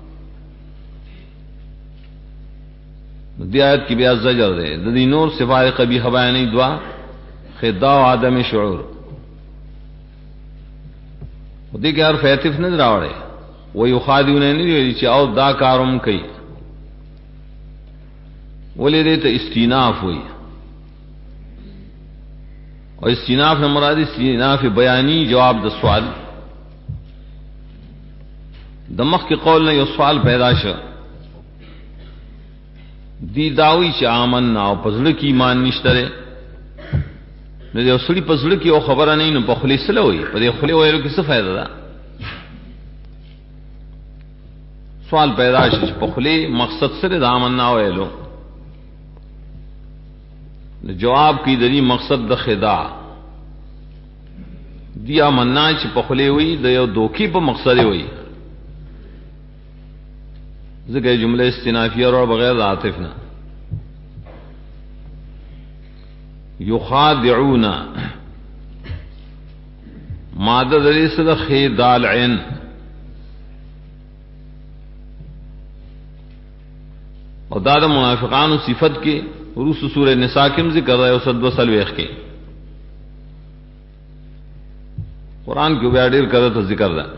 دی آیت کی بیا زجر دے ددی نور صفات قبیحہ بیانی دعا خداع و عدم شعور دی کہ حرف عطف نظر آوڑے وہ یخادعون نہیں چی او دا کارم کئی ولی دے تو استیناف ہوئی اور استیناف نہ مراد استیناف بیانی جواب دا سوال دمخ کې قول نه یو سوال پیدا شو دی داوی چې آمنا او پزړه کې ایمان نشته نو یو سړي پزړه کې او خبره نه نو په خلیص لوي په دې خلی وایلو کې څه فائدہ ده سوال پیدا شي چې په خلی مقصد سره د آمنا وایلو جواب کی دری مقصد د خدا دیا مننا چې په خلی وي د یو دوکي په مقصد وي ذکر جمله استنافیه اور بغیر عاطف نہ یخادعون ماده دلی صد خیدال عین اور داد منافقان صفت کے روس سورہ نساء کے ذکر رہا ہے اسد و سلویخ کے قرآن کی بیاڈیر کرے تو ذکر رہا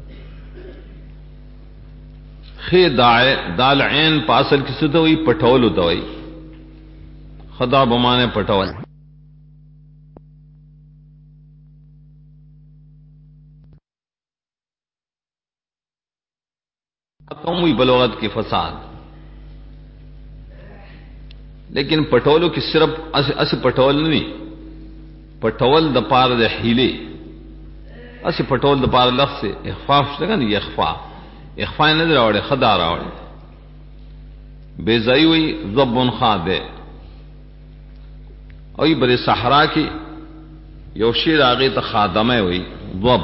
خی دال عین پاسل کی سطح ہوئی پٹھول ہوتا ہوئی خدا بمانے پٹھول قومی بلوغت کے فساد لیکن پٹھولو کی صرف اس پٹھول نہیں پٹھول دپار د حیلے اس پٹھول دپار لفظ سے اخفاف لگا نہیں اخفا نظر راوڑے خدا راوڑے بیزائی ہوئی ضب خادے اوی بر صحرا کی یو شیر آگے تا خادمہ ہوئی ضب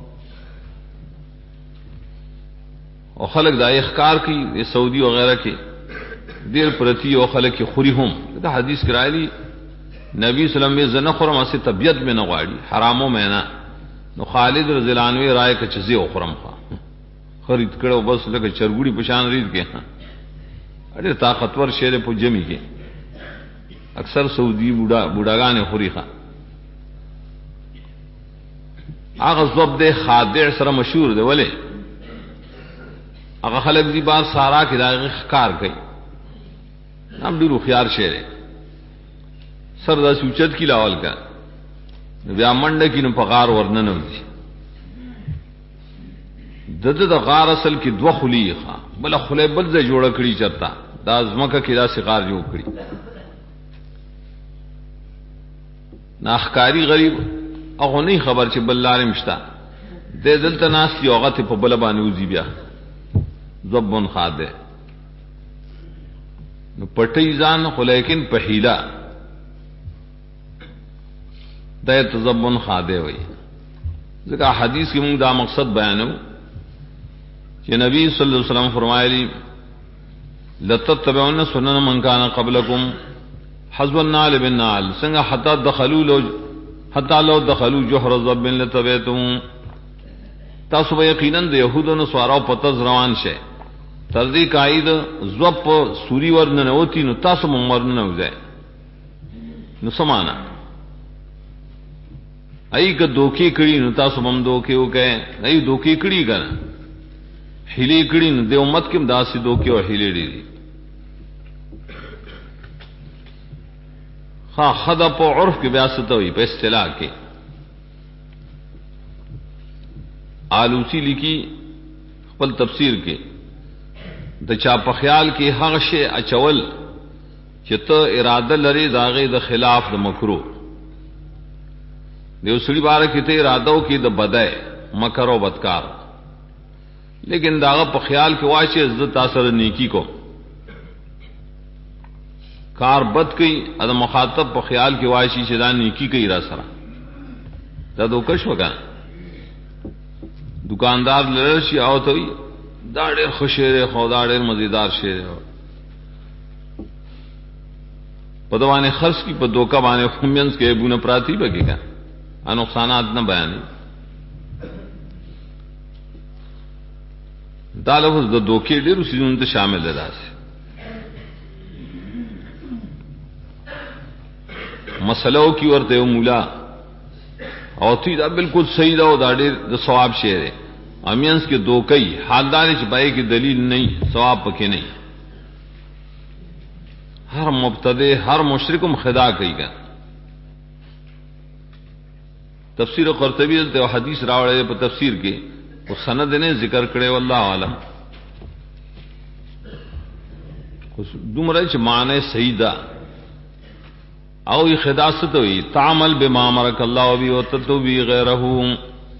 اور خلق دا اخکار کی یہ سعودی وغیرہ کی دیر پرتی او خلق کی خوری ہم دا حدیث کرائے لی نبی صلی اللہ علیہ وسلم زنہ خورم اسی طبیعت میں نغاڑی حراموں میں نا نو خالد رضی اللہ عنہ رائے کا چیزے او خورم خواہ خرید کرو بس لگا چرگوڑی پشان رید کے ہاں اڑے طاقتور شیر پو جمی کے اکثر سعودی بوڑھاگانے خوری خواہ آغا ضب دے خادع سر مشہور دے ولے آغا خلق دی بار سارا کی داغی خکار کئی نام ډیرو خيار شعر سر دا سوچت کی لاول کا بیا منډه کې نو پغار ورننه وځي د غار اصل کې دوه خلیخه بل خلی بل ځای جوړ کړی چرتا دا ازمکه کې دا سغار جوړ کړی ناخکاری غریب هغه نه خبر چې بل لارې مشتا د دلته ناس یو غته په بل باندې وځي بیا ضبن خاده نو پټی ځان خو لیکن په حیله دا تزبن خاده وي ځکه حدیث کې موږ دا مقصد بیانو چې نبی صلی الله علیه وسلم فرمایلی لتتبعون سنن من کان قبلکم حذو النال بالنال څنګه حتا لو دخلوا جحر ضب لتبعتم تاسو به یقینا د يهودو نو سوارو پتز روان شه تردی قائد زوب سوری ورننه وتی نو تاسو مم ورننه وځي نو سمانا ای که دوکي کړي نو تاسو مم دوکي وکې ای دوکي کړي کنه هلي کړي نو د امت کې داسې دوکي او هلي دي ها خدا په عرف کې بیا ستو وي په اصطلاح کې آلوسی لکی خپل تفسیر کې د چا په خیال کې هغه شی اچول چې ته اراده لري داغه د خلاف د مکروه دیو سړي بار کې ته اراده وکي د بدای مکر او بدکار لیکن داغه په خیال کې واشي عزت اثر نیکی کو کار بد کوي د مخاطب په خیال کې واشي چې دا نیکی کوي را سره دا دوکش وکړه دکاندار لرشي او ته دا ډېر خوشاله خدا ډېر مزیدار شی په دوانه خرڅ کی په دوکا باندې خومینس کې بونه پراتی بګیګا ان نقصانات نه بیانې دا لفظ د دوکې ډېر سيزونو ته شامل ده داسې مسلو کی ورته مولا او تی دا بالکل صحیح دا او دا ډېر د ثواب شی دی امینس کې دوکئی حالدار چې پای کې دلیل نه ثواب پکې نه ہر مبتدی ہر مشرکم خدا کوي گا تفسیر قرطبی ته حدیث راوړی په تفسیر کې او سند نے ذکر کړي والله عالم دومره چې معنی صحیح ده او ای خداست وی تعمل بما امرک الله وبی وتتوبی غیره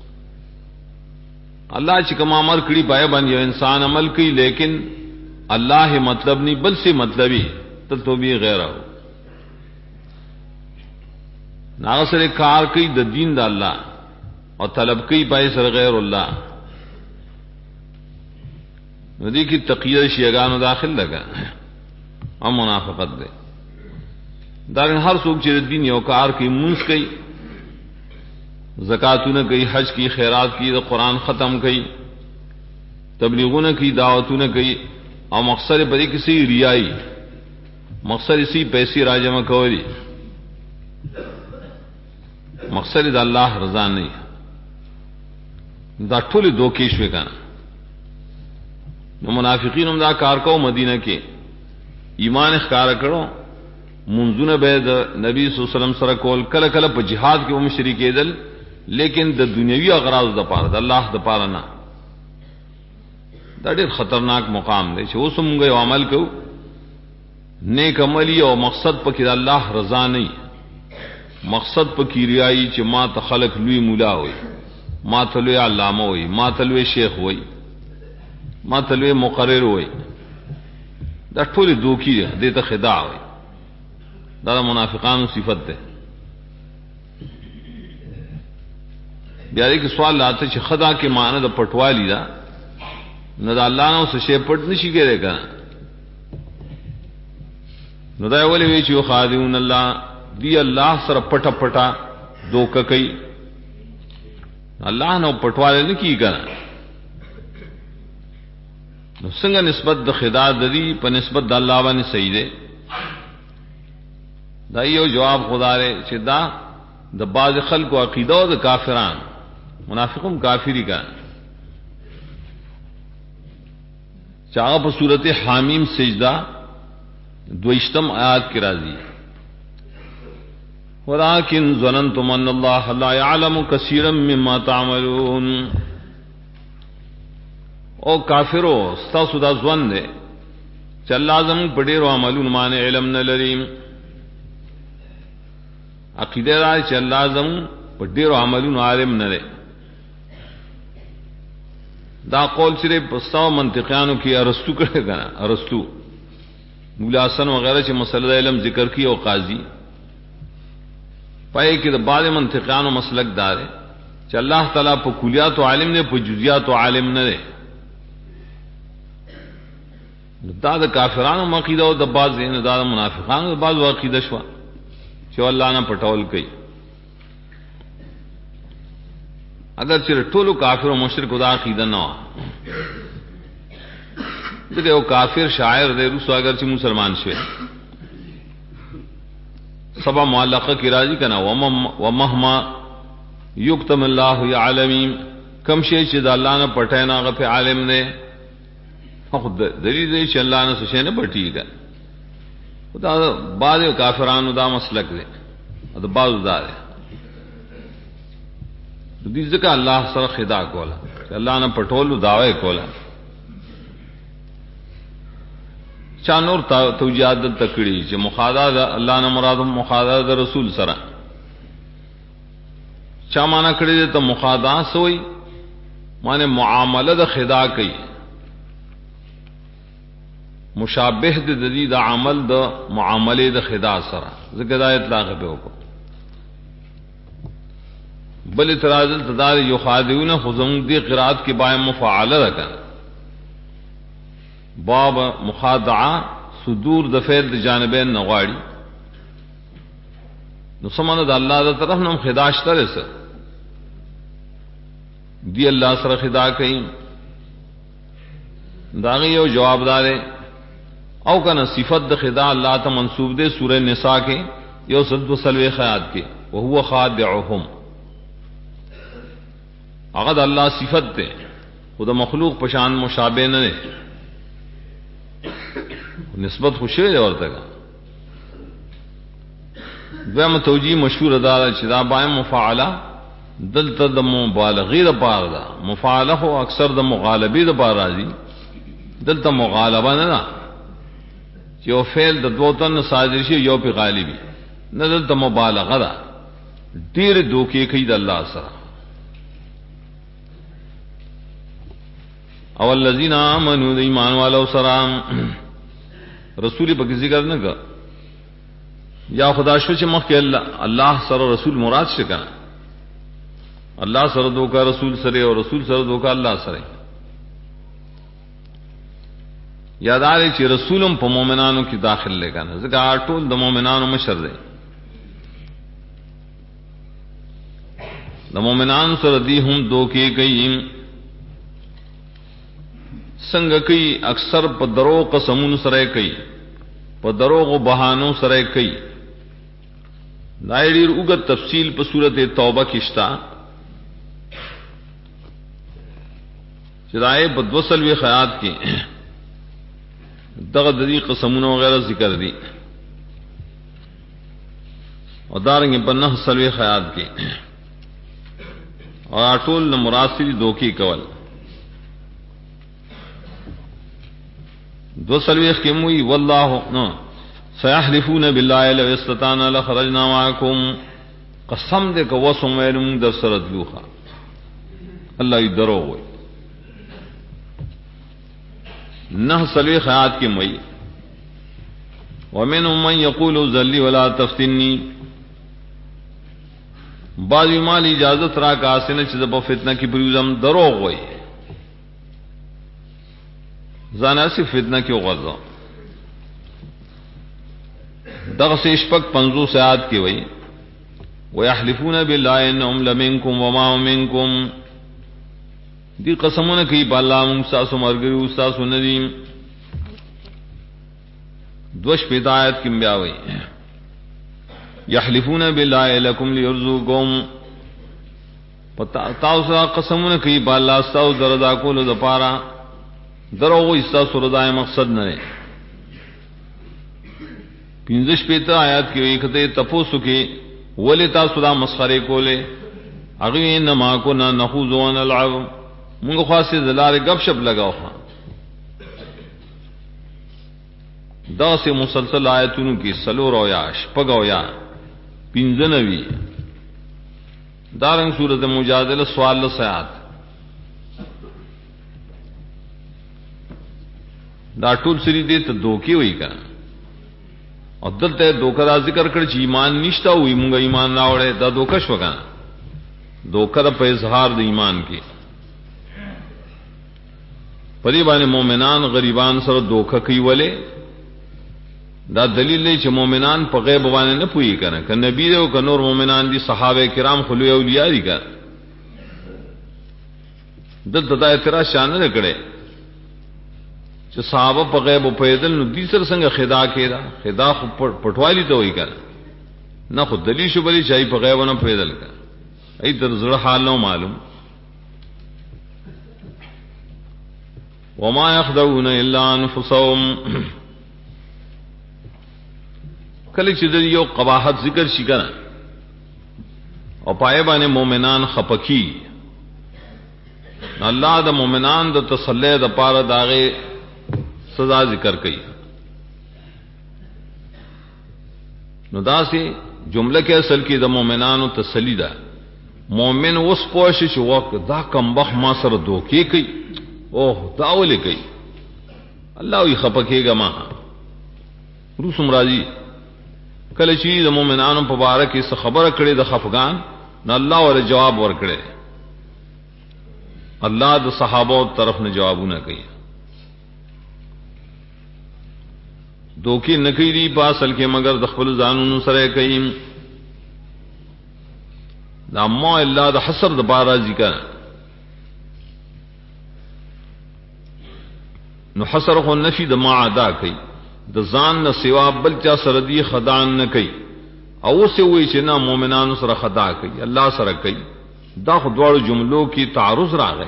اللہ چې کوم امر کړي پای باندې یو انسان عمل کوي لیکن الله مطلب نہیں بل سے مطلبی تتوبی غیره ناغسر کار کوي د دین د الله او طلب کوي پای سره غیر الله ندی کی تقیہ شیعگانو داخل لگا او منافقت دے دارن ہر سوک چیر دین یو کار کی منس کئی زکاتونه کئی حج کی خیرات کی قرآن ختم کئی تبلیغونه کی دعوتونه کئی او مقصد بری کسی ریائی مقصد اسی پیسی راجمہ کوری مقصد دا اللہ رضا نہیں دا ټول دوکې شوې کنه نو منافقین هم دا کار کو مدینه کې ایمان اخکار کړو منځونه به د نبی صلی الله علیه وسلم سره کول کله کله په جهاد کې هم شریک کېدل لیکن د دنیوي اغراض د پاره د الله د پاره نه دا ډېر خطرناک مقام دی چې اوس موږ یو عمل کوو نیک عملی او مقصد پکې د الله رضا نه مقصد پکې ریایي چې ما ته خلق لوی مولا وي ما ته لوی علامه وي ما ته لوی شیخ وي ما ته لوی مقرر وي دا ټول دوکي دي ته خداع وي دا منافقانو صفت ده بیا دې کې سوال راته چې خدا کې معنی د پټوالی دا نو دا الله نو څه شی پټ نشي کېږي کنه نو دا ولې وی چې خادعون الله دی الله سره پټه پټه دوکه کوي الله نو پټواله نه کیږي کنه نو څنګه نسبت د خدا د دې په نسبت د الله باندې صحیح ده دا یو جواب خدا لري چې دا د بعض خلکو عقیده او د کافران منافقون کافری کا چاغه په سورته حامیم سجدہ دویشتم آیات کی راضی ولكن ظننتم ان الله لا يعلم كثيرا مما تعملون او کافرو ستاسو دا ځوان دي چې الله زموږ په ډېرو عملونو باندې علم نه لري عقیده را چې الله زموږ په ډېرو عملونو عالم نه لري دا قول چې په ستو منطقيانو کې ارسطو کړه کنه ارسطو مولا حسن وغیرہ چې مسله علم ذکر کی او قاضی پای کې د بعض منطقيانو مسلک دار چې الله تعالی په کلیات عالم نه په جزئیات عالم نه دی دا د کافرانو عقیده او د بعض نه د منافقانو د بعض عقیده شو چې الله نه پټول کوي اگر چې ټولو کافر او مشرک دا عقیده نه و دغه یو کافر شاعر دی روس اگر چې مسلمان شوی سبا معلقه کی راضی کنا ومهما یکتم الله یعلم کم شی چې د الله نه پټای نه غو عالم نه خود دلیل دی چې الله نه څه نه پټیږي خدا بعض کافرانو دا مسلک دی دا بعض دا دی د دې ځکه الله سره خدا کوله چې الله نه پټولو داوی کوله چا نور توجیهات تکړی چې مخاطب الله نه مراد مخاطب رسول سره چا معنا کړی ته مخاطب سوی معنی معامله د خدا کوي مشابه د دې د عمل د معاملې د خدا سره ځکه دا اطلاق به وکړو بل اعتراض تدار یخادعون خزم دی قرات کې بای مفعله راکا باب مخادعه صدور د فعل د جانبین نغواړي نو سمانه د الله د طرف نوم خداش تر سره دی الله سره خدا کوي دا یو جوابدار او کنا صفت د خدا الله ته منسوب ده سورہ نساء کې یو صد وسلوی خیات کې وهو خادعهم هغه د الله صفت ده خود مخلوق پشان مشابه نه نسبت خوشی دی ورته دویم توجیه مشهور ده چې دا بایم مفعله دلته د مبالغه د پاره ده، مفالحه او اکثر د مغالبه د پاره راځي. دلته مغالبه نه ده چې یو فعل د دوه تن صادر شي یو په غالبي، نه دلته مبالغه ده، ډیر دوکې کوي د الله سره. او الذين امنوا ایمان والو سره رسول په ذکر نه کا یا خدا شو چې مخکې الله سره رسول مراد شي کنه، الله سره دوکا رسول سره او رسول سره دوکا الله سره. یادار چې رسولم په مؤمنانو کې داخل لګنه ځکه ټول د مؤمنانو مشر دی. د مؤمنانو سره دی هم دوکې کوي، څنګه کوي؟ اکثر په درو قسمونو سره کوي، په دروغ بهانو سره کوي. دا ډېر اوږد تفصیل په سورته توبه کې شته چې دای په 200 خیات کې دغه د دې قسمونو وغیرہ ذکر دي، او دارنګ په 900 خیات کې، او ټول مراسل دوکي کول. 200 کې موي والله نو سيحلفون بالله لو استطعنا لخرجنا معكم، قسم دې کو وسم ویلم در سره دلوخه الله یې دروغ وي. 900 خیات کې موي ومنهم من يقول ذلي ولا تفتني، بعض مال اجازت را کاسنه چې په فتنه کې پریوزم دروغ وي، ځان اسی فتنه کې وغځو. دغه شپږ 50 آیات کې وایي ويحلفون بالله انهم لمنكم وما هم منكم، دی قسمونه کوي بالله موږ تاسو مرګري تاسو ندیم. 2 آیات کې بیا وایي يحلفون بالله لكم ليرزقكم، پتا تاسو قسمونه کوي بالله تاسو دردا کول د پاره، دروغ تاسو رضای مقصد نه. 15 آیات کې وایي کته تپوسو کې ولې تاسو دا مسخره کوله، هغه نه ما کو نه نخوذ ونلعب، موږ خاصه دلاره غب شپ لگاو. دا سه مسلسل آیتونو کې سلو رویاش پګویا 95 دارنګ سورته مجادله سوال سیات، دا ټول سری دې ته دوکي وای کنه. او دلته دوکه دا ذکر کړ چې ایمان نشتا وي، مونږ ایمان نه وړه، دا دوکه شو کنه. دوکه په اظهار د ایمان کې پدې باندې مؤمنان غریبان سره دوکه کوي، ولې دا دلیل دی چې مؤمنان په غیب باندې نه پوي کنه. ک نبی او ک نور مؤمنان دي، صحابه کرام خلوی اولیاء دي کنه. دلته دا اعتراض شان نه کړي چې صحابه په غیب په پیدل نو دي سره څنګه خدا کېدا، خدا خو پټوالی ته وای کنه، نه خو دلی شو بلی چای په غیب نه پیدل کنه، ای در زړه حال نو معلوم. وما يخدعون الا انفسهم، کله چې یو قباحت ذکر شي کنه او پای باندې مؤمنان خپکی، الله د مؤمنان د تسلی د پاره داغه سزا ذکر کئی. نو دا سی جمله کې اصل کې د مؤمنانو تسلی ده. مؤمن اوس پوښي چې وخت دا کمبخ ما سره دوکي کوي، اوه دا ولې کوي، الله یې خپکیږي. ما روسم راځي کله چې د مؤمنانو په باره کې څه خبره کړي د خفغان، نو الله ور جواب ورکړي. الله د صحابه طرف نه جوابونه کوي، دوکي نه کوي په اصل کې مگر د خپل ځانونو سره کوي. دا ما الله د حسر د بارا ذکر، نو حسر خو نفي د ما عدا کوي، د ځان نه سوا بل چا سره دی خدان نه کوي. او څه وایي چې نه مؤمنانو سره خدا کوي، الله سره کوي. دا خو دواړو جملو کې تعارض راغی.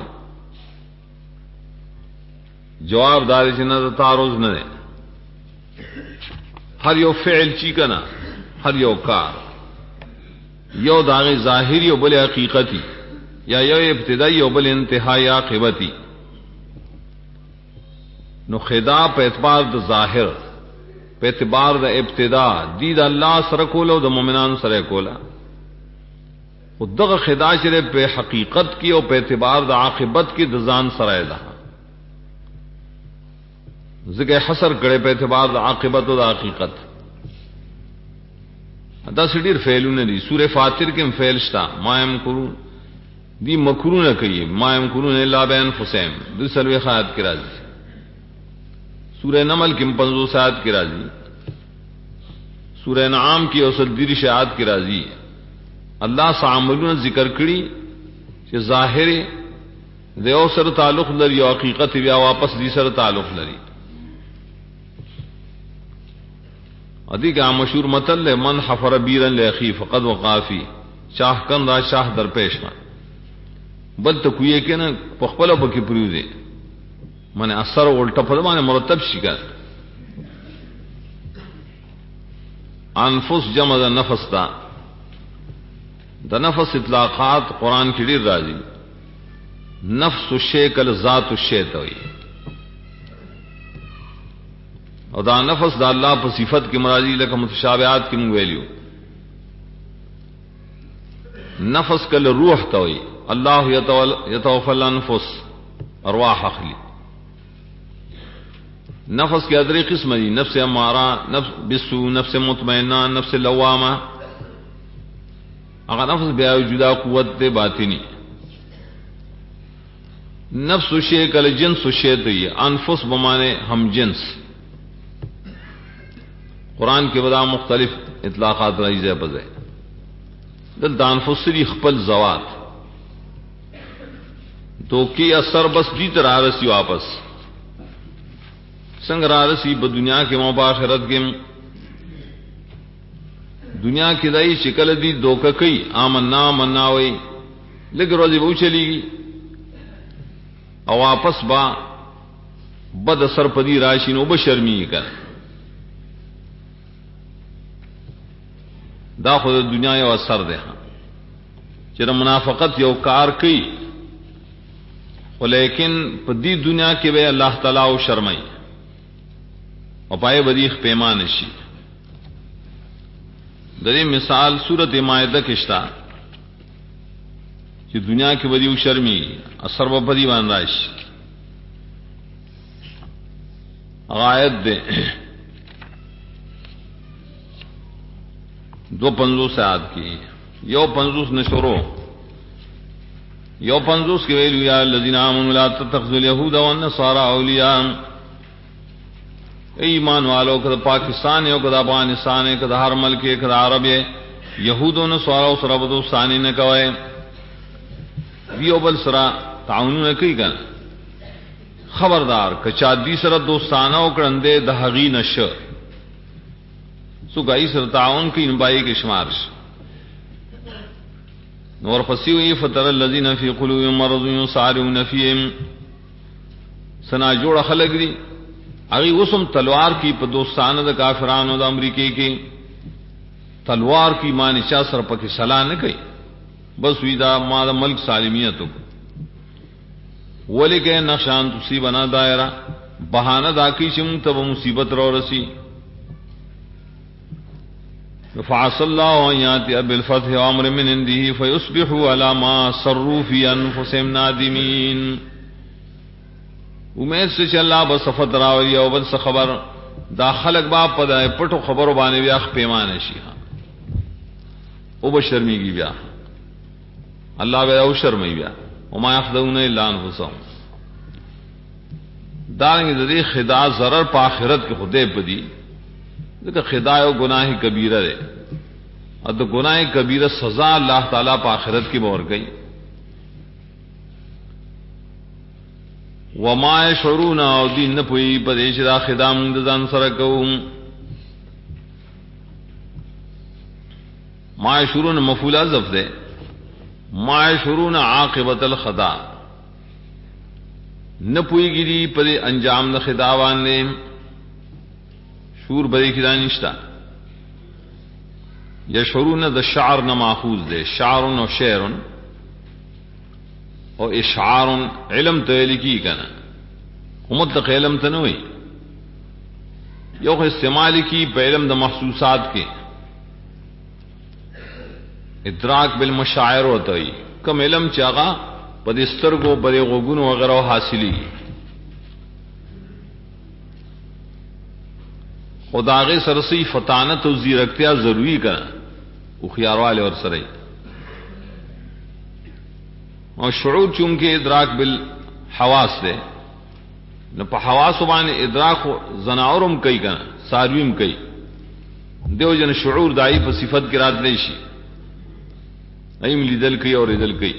جواب دار چې نه تعارض نه دی، هر یو فعل چی کنا، هر یو کار یو داغ ظاہری و بل حقیقتی یا یو ابتدائی و بل انتہائی عاقبتی. نو خدا په اعتبار د ظاهر په اعتبار د ابتدا دی د الله سره کوله او د مؤمنانو سره کوله، او دغه خدا چې په حقیقت کې او په اعتبار د عاقبت کې د ځان سره ده، ځکه حصر کړي په اعتبار د عاقبت او د حقیقت. دا سړي فعلونه دي. سوره فاطر کې فعل شتا ما يمکرون دی مکرونه کوي، ما يمکرون الا بانفسهم د سلوي خیات کې راځي. سورہ نمل کی 50 آیات کی راضی، سورہ انعام کی 30 آیات کی راضی. اللہ سعملون ذکر کړي چې ظاهر د یو سره تعلق لري او حقیقت بیا واپس دې سره تعلق لري. ادي کا مشهور متل ہے من حفر بیرا لاخی فقد وقع فی، شاہ کن را شاہ در پیش نہ بل ته کوی کنه په خپل پکې پریوزه معنی اثر الٹا پر معنی مرتب شکر. انفس جمع دا نفس دا نفس اطلاقات قرآن کی ډیر راځي. نفس الشیء کل ذات الشیء توي، او دا نفس دا اللہ پر صفت کی مرادی لکه متشابہات کی مونږ ویلیو. نفس کل روح توي، اللہ یتوفى الانفس ارواح اخلی. نفس کے ادری قسم دی، نفس امارہ، نفس بسو، نفس مطمئنہ، نفس لوامہ. اگر نفس بیا جدا قوت دے باطنی. نفس شیء کل جنس شیء دی، انفس بمانے ہم جنس. قرآن کے بدا مختلف اطلاقات رہی زی بزے. دل دا انفس سری خپل زوات تو کی اثر بس دی طرح رسی واپس سنگ رارسی ب دنیا کے مباخرت کے دنیا کی دائی شکل دی دوککی آمنا مناوئی لیکن روزی بہو چلی گی او واپس با بد اثر پدی راشی نو بشرمی کر. دا خود دنیا یو اثر دے ہاں چرا منافقت یو کار کی لیکن پدی دنیا کے بے اللہ تعالیٰ و شرمائی اور پائے بدیخ پیمان شی. دری مثال سورت مائدہ کشتا کہ دنیا کی بدی شرمی اثر و بدی بان راش غائد دے 250 آیات کی یو 50 نشورو یو 50 کے ویلو یا الذین آمنوا لا تتخذوا اليهود والنصارى اولیاء. ایمان والو کدا پاکستان ہے کدا افغانستان ہے کدا ہر ملک ہے کدا عرب ہے یہود و نصارا سره دوستانی نہ کوي دیو بل سره تعاون نہ کوي کنا. خبردار کچا دی سره دوستانه او کړندې د حغی نش سو گئی سره تعاون کی انبائی کے شمارش. نور فسیوی فتر الذین فی قلوبهم مرض یسارعون فیهم سنا جوړ خلق دی اگی وسم تلوار کی په دوستانه د کافرانو د امریکای کی تلوار کی معنی چا سر پکې صلاح نه کوي بس ویدا ما د ملک سالمیت ولیکه نشان تصیبنا دایره بہانه دا کی چې مونږ ته مصیبت را رسی. فعسى الله أن يأتي بالفتح وأمر من عنده فيصبحوا على ما سروا في أنفسهم نادمين. امید سے چلا بس فتراوی او بس خبر دا خلق با پدای پټو خبرو باندې بیا پیمانه شي او بشرمیږي بیا الله بیا او شرمي بیا وما يخذون الا انفسهم. دانګ دې خدا ضرر په آخرت کې خدای پدی ځکه خدا یو گناہ کبیرہ ہے اور د گناہ کبیرہ سزا اللہ تعالیٰ په آخرت کې بور گئی. وما يشعرون او دین نه پوي په دې چې دا خدام د ځان سره کوم. ما يشعرون مفعول حذف ده ما يشعرون عاقبت الخدا نه پويږي په انجام د خدا باندې شور بری کی دانشتا یشعرون د شعر نه ماخوذ دے، شعر و شعر او اشعار علم ته لکی کنه، مطلق علم ته نه وي، یو استعمال کی په علم د محسوسات کې ادراک بالمشاعر ہوتا ہے، کم علم چاغا پدستر کو بڑے غوگن وغیرہ حاصلی خداغے سرسی فطانت و زیرکتیا ضروری کا اخیار والے اور سرئی اور شعور چونکہ ادراک بالحواس دے نہ پا حواس بان ادراک زناورم کئی کا سارویم کئی دیو جن شعور دائی پا صفت کی رات لیشی ایم لیدل کئی اور ادل کئی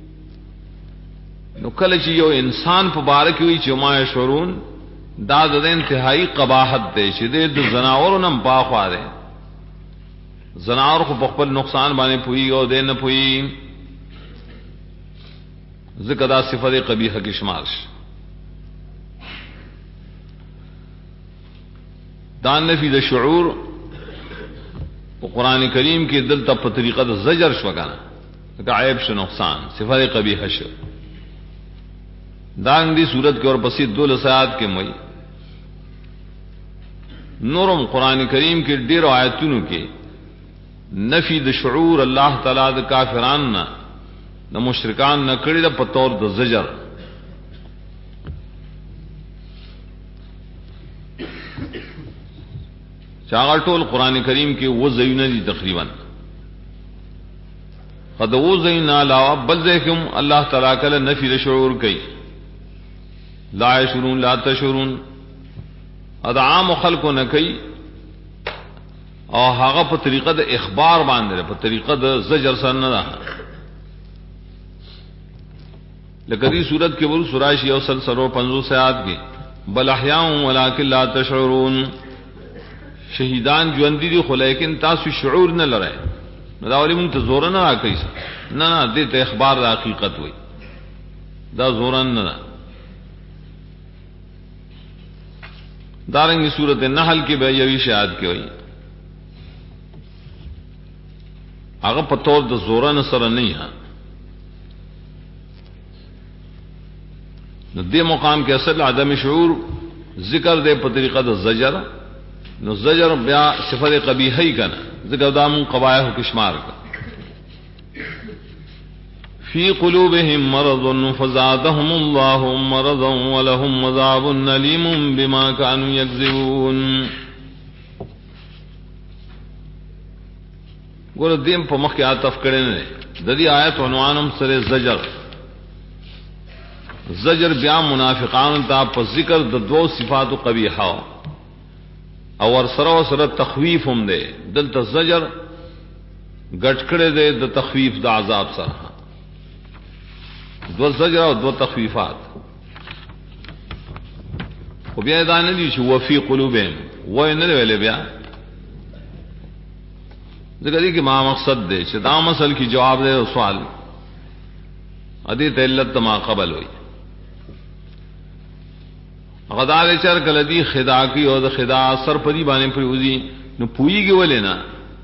نو کل چی یو انسان پا بارک ہوئی چی ما یشعرون دا د انتہائی قباحت دے چی دے د زناورو نم باخوا دے، زناور کو بخبل نقصان بانے پوئی او دے نہ پوئی، ذکر دا صفت قبیحہ کی شمارش دان نفی دا شعور قرآن کریم کی دل تب طریقہ دا زجر شوکانا کہ عیب شو نقصان صفت قبیحہ شو دان دی صورت کے اور پسید دو لسیات کے مئی نورم قرآن کریم کے ڈیر آیتونو کے نفی د شعور اللہ تعالی د کافران نہ مشرکان نہ کڑی دا پتور د زجر چاغل ټول قرآن کریم کے وہ زیون دی تقریبا قد وہ زین علاوہ بل ذکم اللہ تعالی کل نفی د شعور کئی لا یشعرون لا تشعرون ادعام خلق نہ کئی اور هغه په طریقه د اخبار باندې په طریقه د زجر سره نه ده، لکه دې صورت کې ور سوراشی او سلسلو 50 آیات کې بل احیاء ولکن لا تشعرون، شهیدان ژوند دي خو لیکن تاسو شعور نه لرئ، دا ولې مونږ ته زور نه راکړي، نه نه دې ته اخبار د حقیقت وای، دا زور نه ده. دارنګ سورۃ النحل کې به یوي شاهد کې وای هغه په تور د زورن سره نه ها، نو دې مقام کې اصل عدم شعور ذکر دے په طریقه د زجر، نو زجر بیا صفت قبیحہ ہی کنا ذکر دام قبائح کو شمار کا فی قلوبهم مرض فزادهم الله مرضا ولهم عذاب أليم بما كانوا يكذبون. ګور دیم په مخ کې عطف کړي نه د دې آیت عنوانم سره زجر بیا منافقان ته په ذکر د دو صفات قبیحه او ور سره تخویف هم ده، دلته زجر ګټ کړي ده د تخویف د عذاب سره، دو زجر او دو تخویفات خو بیا دا نه دي چې وفي قلوبهم وای نه ویلې بیا ذکر دی کہ ما مقصد دے شدا مسل کی جواب دے سوال ادی تعلت ما قبل ہوئی غدا دے چر کلدی خدا کی او خدا سر پری بانے پر اوزی نو پوئی گی ولے نا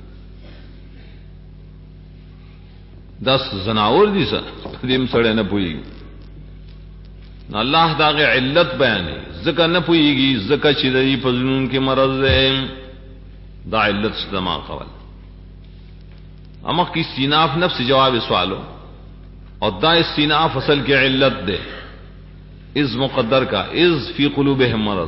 10 زناور دی سر دیم سڑے نہ پوئی گی نو اللہ دا کے علت بیانی ذکر نہ پوئی گی ذکر چدی پزنون کے مرض دے دا علت شدا ما قبل امخ کی استیناف نفس جواب سوالو اور دا استیناف اصل کی علت دے از مقدر کا از فی قلوبہم مرض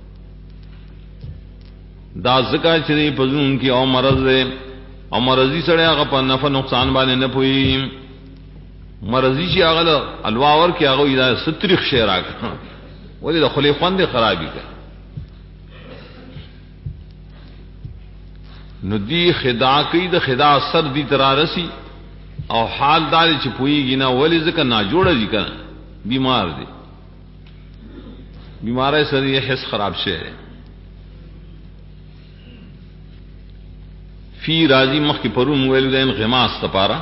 دا ذکر چدی پزنون کی او مرض دے او مرضی سڑے آگا پا نفع نقصان بانے نہ پوئی مرضی چی آگا الواور کی آگا دا سترخ شیر آگا ولی دا خلی خوند خرابی کا نو دی خدا کی دا خدا سر دی ترارسی او حال دار چی پوئی گی نا ولی ذکر نا جوڑا دی کنا بیمار دی بیمار ہے سر یہ حس خراب شیر ہے فی راضی مخ کی پرون ویلو دین غماس تپارا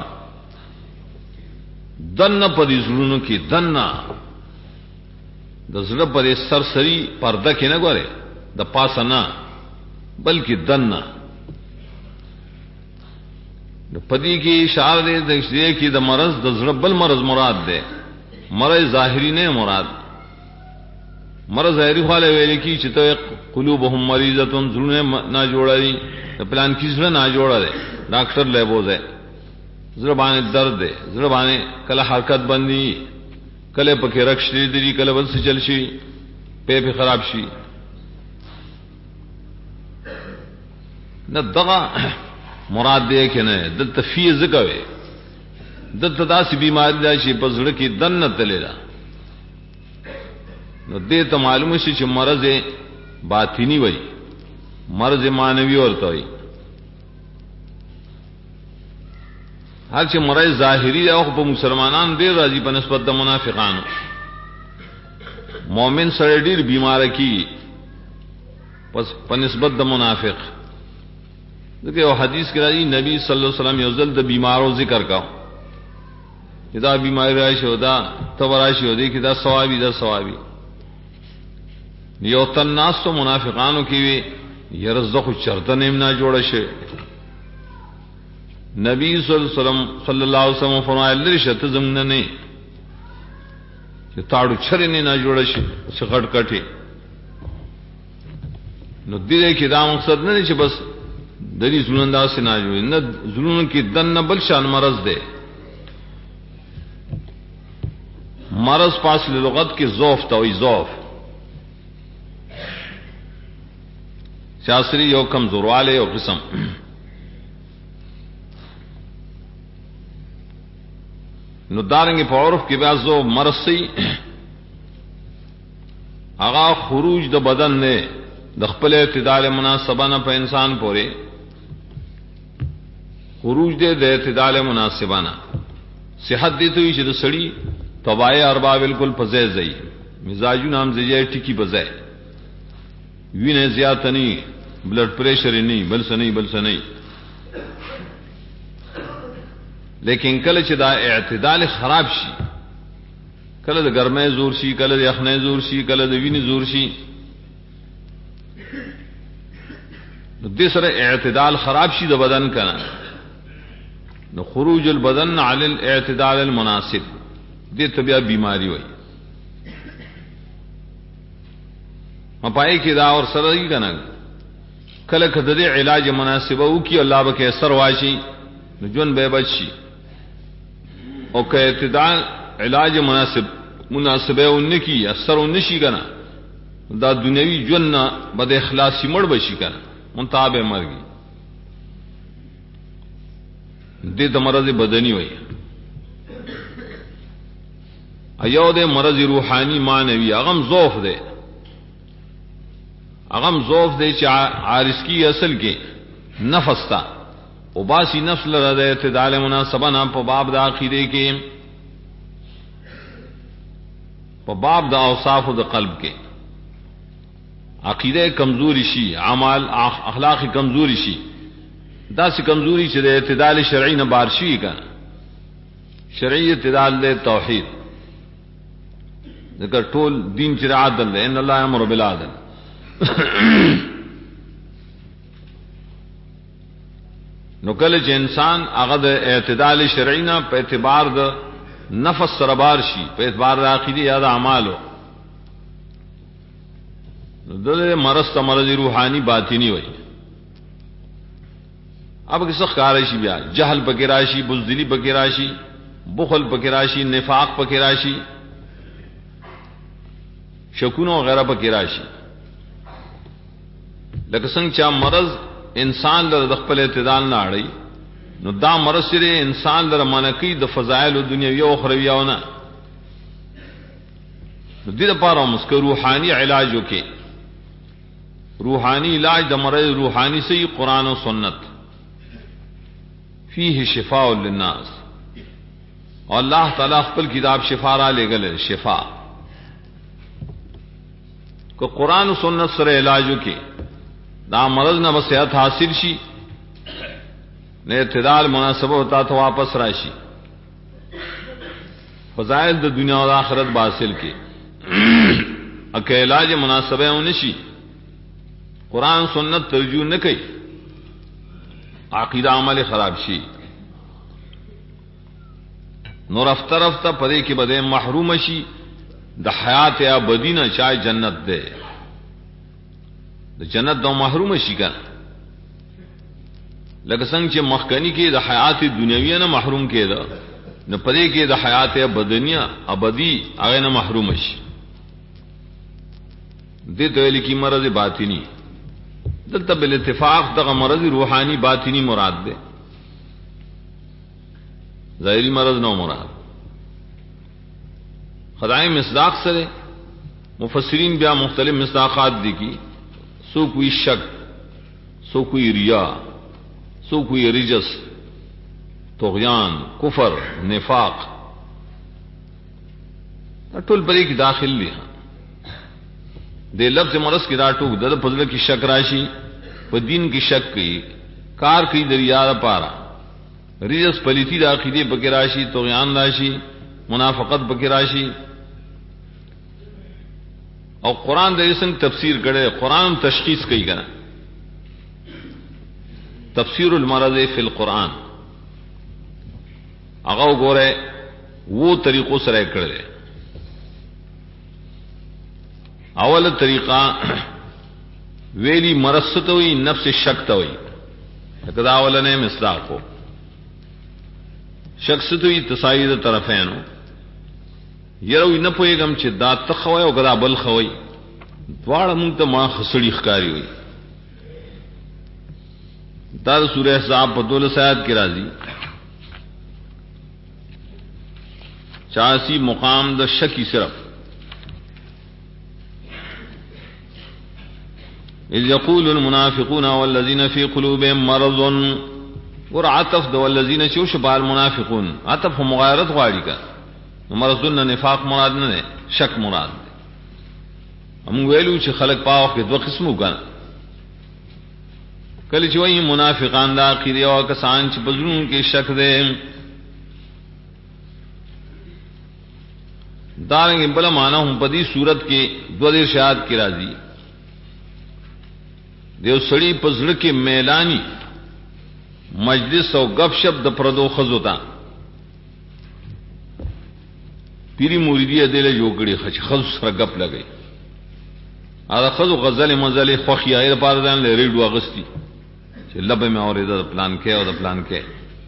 دن پدی زلونو کی دن دا زلو پدی سرسری پردہ کی نہ گورے دا پاسا نا بلکہ دن پدی کی اشارہ دے دے کی د مرض د زړبل مرض مراد ده مرض ظاهری نه مراد مرض ظاهری خاله ویل کی چې ته قلوبهم مریضه زړه نه جوړای پلان کی زړه نه جوړای ډاکټر له بوزه زړه باندې درد ده زړه باندې کله حرکت بندي کله پکې رکش دي کله بل څه چل شي په خراب شي نه دغه مراد دې کې نه د تفیز کوي د تداسي بیماری دا شي په زړه کې دنه تللا نو دې ته معلومه شي چې مرض باطینی وای مرض مانوي ورته وای هر چې مرض ظاهری او په مسلمانانو ډیر راځي په نسبت د منافقانو مؤمن سره ډیر بیمار کی پس په نسبت د منافق دغه یو حدیث کې راځي نبی صلی الله علیه وسلم یو ځل د بیمارو ذکر کا دا بیماری راشي او دا توراشي او دې کې دا ثوابي یو تناس تو منافقانو کې وي يرزخ چرته نیم نه جوړ شي نبی صلی الله علیه وسلم فرمایله شته زمونه نه چې تاړو چرې نه جوړ شي چې غټ کټي نو دې کې دا مقصد نه چې بس د دې زلون دا سينه جوړ نه زلون کې دنه بل شان مرض ده مرض پاس لغت کې ضعف توي ضعف شاسری یو کمزورواله یو قسم نو دارنګ په عرف کې بعضو مرض سي هغه خروج د بدن نه د خپل اعتدال مناسبه نه په انسان پورې خروج دې د اعتدال مناسبه نه صحت دې ته چې د سړی طبای اربا بالکل پزې زئی مزاجو نام زئی ټکی بزای وینه زیات نه بلڈ پریشر نه بل سنئی لیکن کله چې دا اعتدال خراب شي کله د ګرمۍ زور شي کله د یخنۍ زور شي کله د وینې زور شي نو دې سره اعتدال خراب شي د بدن کنه نو خروج البدن علی الاعتدال المناسب دې طبيعه بیماری وای مپای کې دا اور سره یې کنه کله کده دې علاج مناسبه وکي الله به کې اثر واشي نو جون به بچي او که اعتدال علاج مناسبه ونکی اثر ونشي کنه دا دنیوي جون بد اخلاصي مړ بشي کنه منتابه مرګي دې د مرض بدني وای ایو دې مرض روحاني مانوي اغم ضعف دې چې عارض کی اصل کې نفس تا او باسی نفس لره د اعتدال مناسبه نه په باب د عقیده کې په باب د اوصاف د قلب کې عقیده کمزوري شي اعمال اخلاق کمزوري شي دا سي کمزوري چې د اعتدال شرعي نه بار شي کنه شرعي اعتدال د توحید ذکر ټول دین چې عادل دی ان الله امر بالعدل نو کله چې انسان هغه د اعتدال شرعي نه په اعتبار د نفس سره بار شي په اعتبار د عقیده یا د اعمالو نو د مرض روحاني باطینی وای اب کیسه ښکار شي بیا جهل پکې راشي بزدلی پکې راشي بخل پکې راشي نفاق پکې راشي شکونه وغیرہ پکې راشي لکه څنګه چې مرض انسان له خپل اعتدال نه اړي نو دا مرض سره انسان له منکی د فضایل او دنیوي او اخرویونه نو دې لپاره مسکه روحاني علاج وکي روحاني علاج د مرض روحاني سي قران او سنت فيه شفاء للناس الله تعالی خپل کتاب شفا را لګل شفا کو قران او سنت سره علاج وکي دا مرض نہ بس صحت حاصل شي نے اعتدال مناسبه ہوتا تو واپس راشي فضائل د دنیا او آخرت حاصل کی اکه علاج مناسبه ونشي قران سنت ترجمه نه کوي عقیده عمل خراب شي نور افter افter پدې کې بده محروم شي د حیات ابدی نه چای جنت ده د جنت دو محروم شي کا لکه څنګه چې مخکنی کې د حیات دنیوی نه محروم کېده نو پدې کې د حیات بدنیه ابدی هغه نه محروم شي دې ته لیکي مرض باطنی دلته بل اتفاق دغه مرض روحانی باطنی مراد ده ظاهری مرض نو مراد خدای مصداق سره مفسرین بیا مختلف مصداقات دي کی سو کوئی شک سو کوئی ریا سو کوئی رجس طغیان کفر نفاق ټول پرې کې داخل دي د لفظ مرض کې دا ټوک د فضل کې شک راشي په دین کې شک کوي کار کوي د ریا لپاره رجس پلیتی د عقیده پکې راشي طغیان راشي منافقت پکې راشي او قران د اسم تفسیر کړي قران تشخیص کوي کنه تفسیر المرض فی القرآن هغه وګوره وو طریقو سره کړل اول طریقہ ویلی مرض ته وي نفس شک ته وي کدا اولنه مصداق کو شخص ته وي تساید طرفینو یره نه پويګم چې دا تخوي او کدا بل خوي دواړه مونږ ته ما خسړی ښکاری وي دا سورہ احزاب په 12 آیات کې راځي 86 مقام د شکی صرف اذ يقول المنافقون والذين في قلوبهم مرض ورعطف دو الذين شبه المنافقون عطف مغایرت غواړي کا مرضون نفاق مراد نه شک مراد هم ویلو چې خلق پاو کې دوه قسمو کړه کله چې وایي منافقان دا اخیری او کسان چې بزرون کې شک ده دارنګ بل معنا هم په دې صورت کې دوه ارشاد کې راځي دیو سړی پزړه کې میلانی مجلس او غب شپ د پردو خزوتا پیری موریدی ادله جوړی خچ خز سره غب لګي ا خزو غزل مزل خوخی ایر پاردان لري ډو اغستی چې لبه مې اوریدا پلان کې او د پلان کې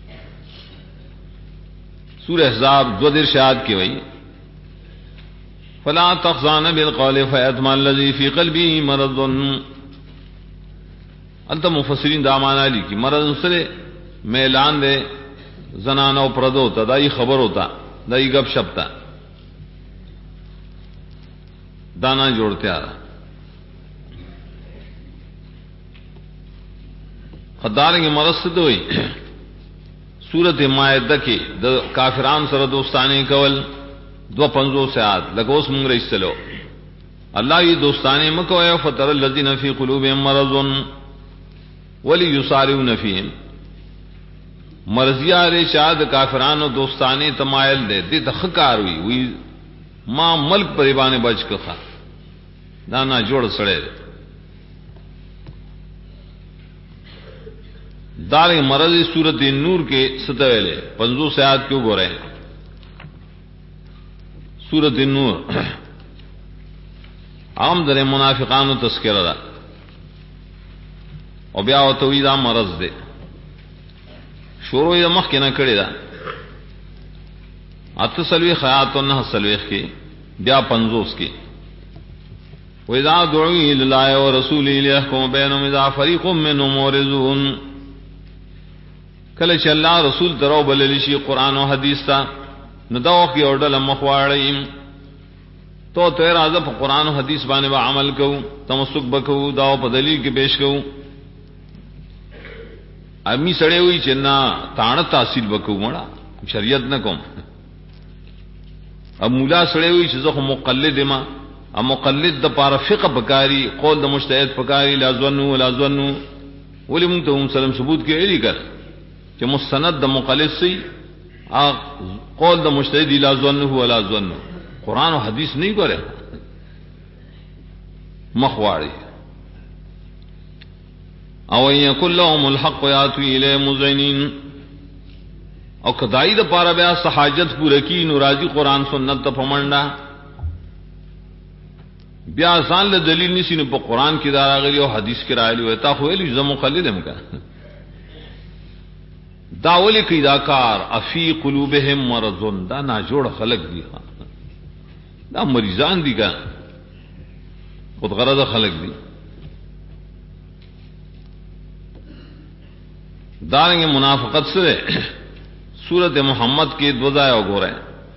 سورہ احزاب دو ارشاد کې وایي فلا تخزان بالقول فيطمع الذي في قلبه مرض انت مفسرین دا معنا لیکي مرض سره میلان دے زنانو پردو تا دای خبر ہوتا دای گپ شپ تا دانا جوړته آ خدارنګ مرض څه دوی سورۃ مائده کې د کافرانو سره دوستانه کول 250 آیات لګوس مونږ رسلو الله یې دوستانه مکو فتر الذين في قلوبهم مرض وليصارعون فيهم مرضیہ رشاد کافرانو دوستانے تمایل دے دې تخکار وی ما ملک پریبانے بچ کخا دانا جوڑ سڑے دار مرض صورت نور کے ستویلے 50 آیات کیوں گو رہے صورت نور عام در منافقانو تذکرہ دا او بیا او توی دا مرض دے شروع یې مخ کې نه کړی دا اته سلوي خیات او نه سلوي کې بیا 50 کې واذا دعوا الى الله ورسوله ليحكم بينهم اذا فريق منهم معرضون کله چې الله رسول درو بللی شي قران او حدیث ته نو دا وخت یې اورډل مخواړی تو راځه په قران او حدیث باندې عمل کوو تمسک بکوو دا په دلیل کې پیش کوو امی سړی وی چې نه تاڼه تحصیل وکړو مړه شریعت نه کوم اب مولا سړی وی چې زه مقلد ما ا مقلد د پاره فقه بکاری قول د مجتهد بکاری لا ظنوا ولا ظنوا ولی مونږ ته سلام ثبوت کې اړي کړ چې مستند د مقلد سي ا قول د مجتهد لا ظنوا ولا ظنوا قران او حدیث نه ګوره مخواړي او یکل لهم الحق یاتوا الی مذعنین او خدای د پاره بیا حاجت پوره کی نو راضی قران سنت ته پمنډا بیا ځان له دلیل نشي نو په قران کې دا راغلی او حدیث کې راغلی وي تا خو ویلی زمو خلیدم کا دا ولي کی دا کار افی قلوبهم مرض دا نا جوړ خلق دي دا مریضان دي کا خود غرض خلق دي دارنگے منافقت سے سورت محمد کے دوزائے وګورئ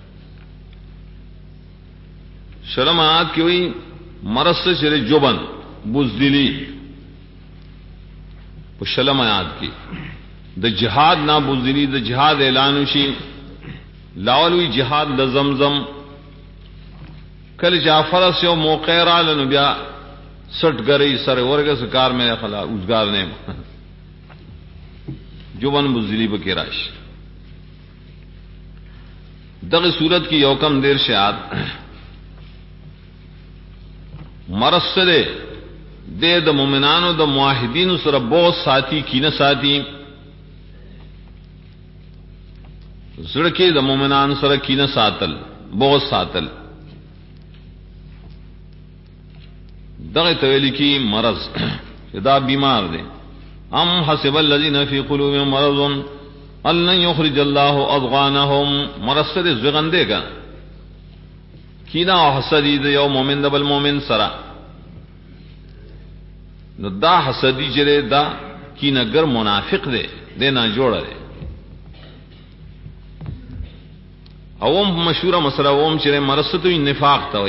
شرم آیات کی ہوئی مرض سے شر جبن بزدلی شلم آیات کی د جہاد نہ بزدلی د جہاد اعلانوشی لاولوی جہاد د زمزم کل جعفر سے موقع را لنبیا سٹ گری سر ورگ سکار میں خلا اوزگار نے جوبن بزدلی بکی راش دغ صورت کی یوکم دیر شاد مرسلے دے د مومنانو د معاہدین سره بہت ساتھی کینه ساتھی زړه د مومنان سره کینه ساتل بہت ساتل دغه تویل کی مرض دا بیمار دے ام حسب الذين في قلوبهم مرض ان لن يخرج الله اضغانهم مرسل زغندے گا کینا او حسدی د یو مومن د بل مومن سرا نو دا حسدی جره دا کینا گر منافق دے دینا جوڑ دے اوم مشهور مسئلہ اوم چرے مرستو نفاق توئی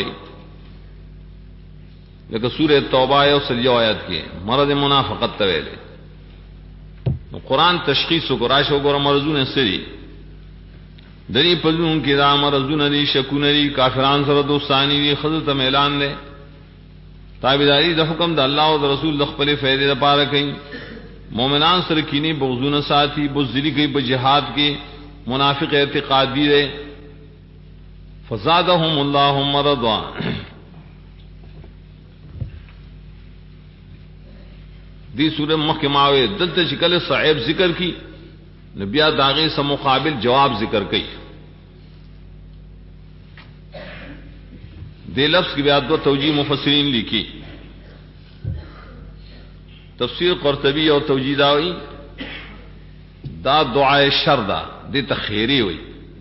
لیکن سورہ توبہ او سلیو آیات کی مرض منافقت تویلے قرآن تشخیص کو راشو گور مرضون سری دنی پزون کی دا مرضون دی شکون دی کافران سره دوستانی دی خضرت اعلان دے تابعداری د حکم د الله او د رسول د خپل فائدې لپاره کوي مؤمنان سره کینی بغضون ساتي بزدلی کوي په جهاد کې منافق اعتقادی دے فزادهم الله مرضا دی سورہ محکماوے دلته شکل صعب ذکر کی نبیا داغے سے مقابل جواب ذکر کی دے لفظ کی بیاد دو توجیہ مفسرین لکھی تفسیر قرطبی اور توجیہ داوی دا دعائے شردا دی تخیری ہوئی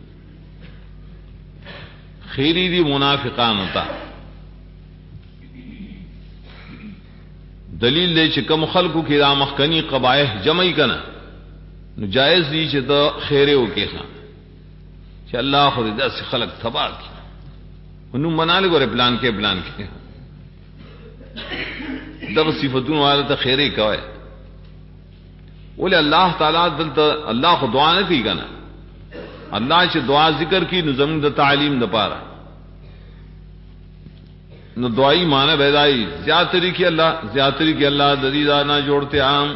خیری دی منافقان ہوتا دلیل دے چې کم خلقو کې دا مخکنی قبایح جمعی کنا نو جائز دی چې دا خیره وکي ښا چې الله خو دې داسې خلق تباہ کړي نو مناله ګوره پلان کې دغه صفاتونو والا ته خیره کوي ولې الله تعالی دلته الله خو دعا نه کوي کنه الله چې دعا ذکر کی نو زموږ د تعلیم د پاره نو دعائی معنی بیدائی زیادتری کی اللہ ددیدہ نہ جوڑتے عام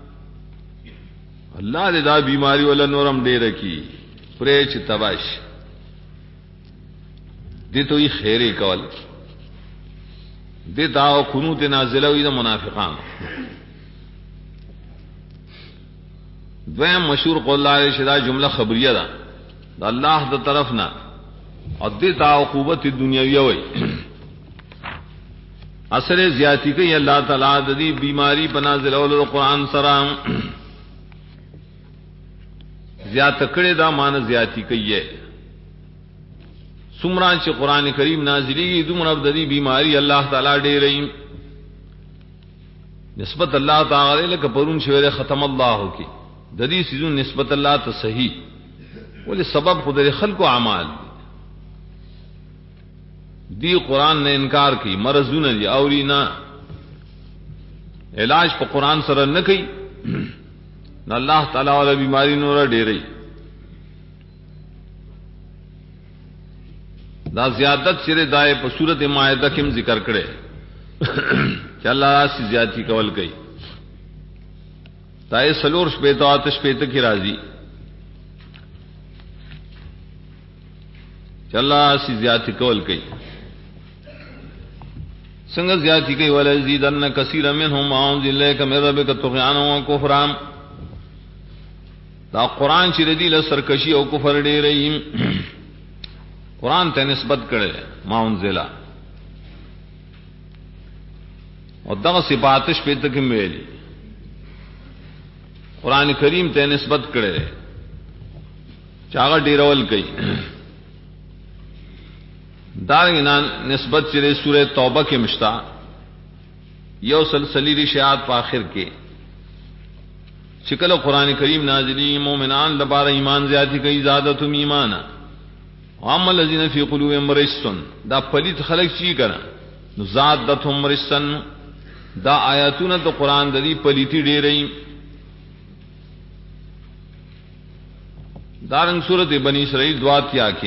اللہ دے دا بیماری والا نورم دے رکی پریچ تباش دے تو یہ خیرے کول دے تاو قنوت نازلہ ہوئی دا منافقان دویم مشہور قول اللہ علیہ شدہ جملہ خبریہ دا اللہ دا طرفنا اور دے تاو قوت دنیاوی ہوئی اثر زیاتی کئی اللہ تعالیٰ دی بیماری بنازل اول قرآن سرام زیادت کڑے دا مان زیاتی کئی ہے سمران چ قرآن کریم نازلی گی دمر اب دی بیماری اللہ تعالیٰ دے رہی نسبت اللہ تعالی لک پرون شویر ختم اللہ کی ددی سیزون نسبت اللہ تو صحیح بولے سبب خود خلق و اعمال دی قرآن نے انکار کی مرضون دی اوری نہ علاج پہ قرآن سر نہ کی نہ اللہ تعالی والا بیماری نورا ڈے رہی دا زیادت سرے دائے پہ صورت مائدہ کم ذکر کرے کہ اللہ سے زیادتی کول گئی تائے سلور شپیتا آتش پیتا کی راضی کہ اللہ سے زیادتی کول گئی سنگ زیادتی کئی وَلَزِيدَنَّ كَثِيرًا مِّنْهُمْ مَا أُنزِلَ إِلَيْكَ مِن رَّبِّكَ طُغْيَانًا وَكُفْرًا دا قرآن چې ردی له سرکشي او کفر ډېرې قرآن ته نسبت کړي ما انزلا او دغه صفاتش په تک ویلي قرآن کریم ته نسبت کړي چاغه ډیرول کوي دارنګ نسبت چې سورہ توبه کې مشتا یو سلسلی رشات په آخر کې شکل قرآن کریم نازلی مومنان لپاره ایمان زیاتی کوي زادتهم ایمانا واما الذين في قلوبهم مرض دا پلیت خلق چی کړه زادتهم مرض دا آیاتونه د قرآن د دې پلیتی ډېرې دارنګ سورۃ بنی اسرائیل دواتیا کې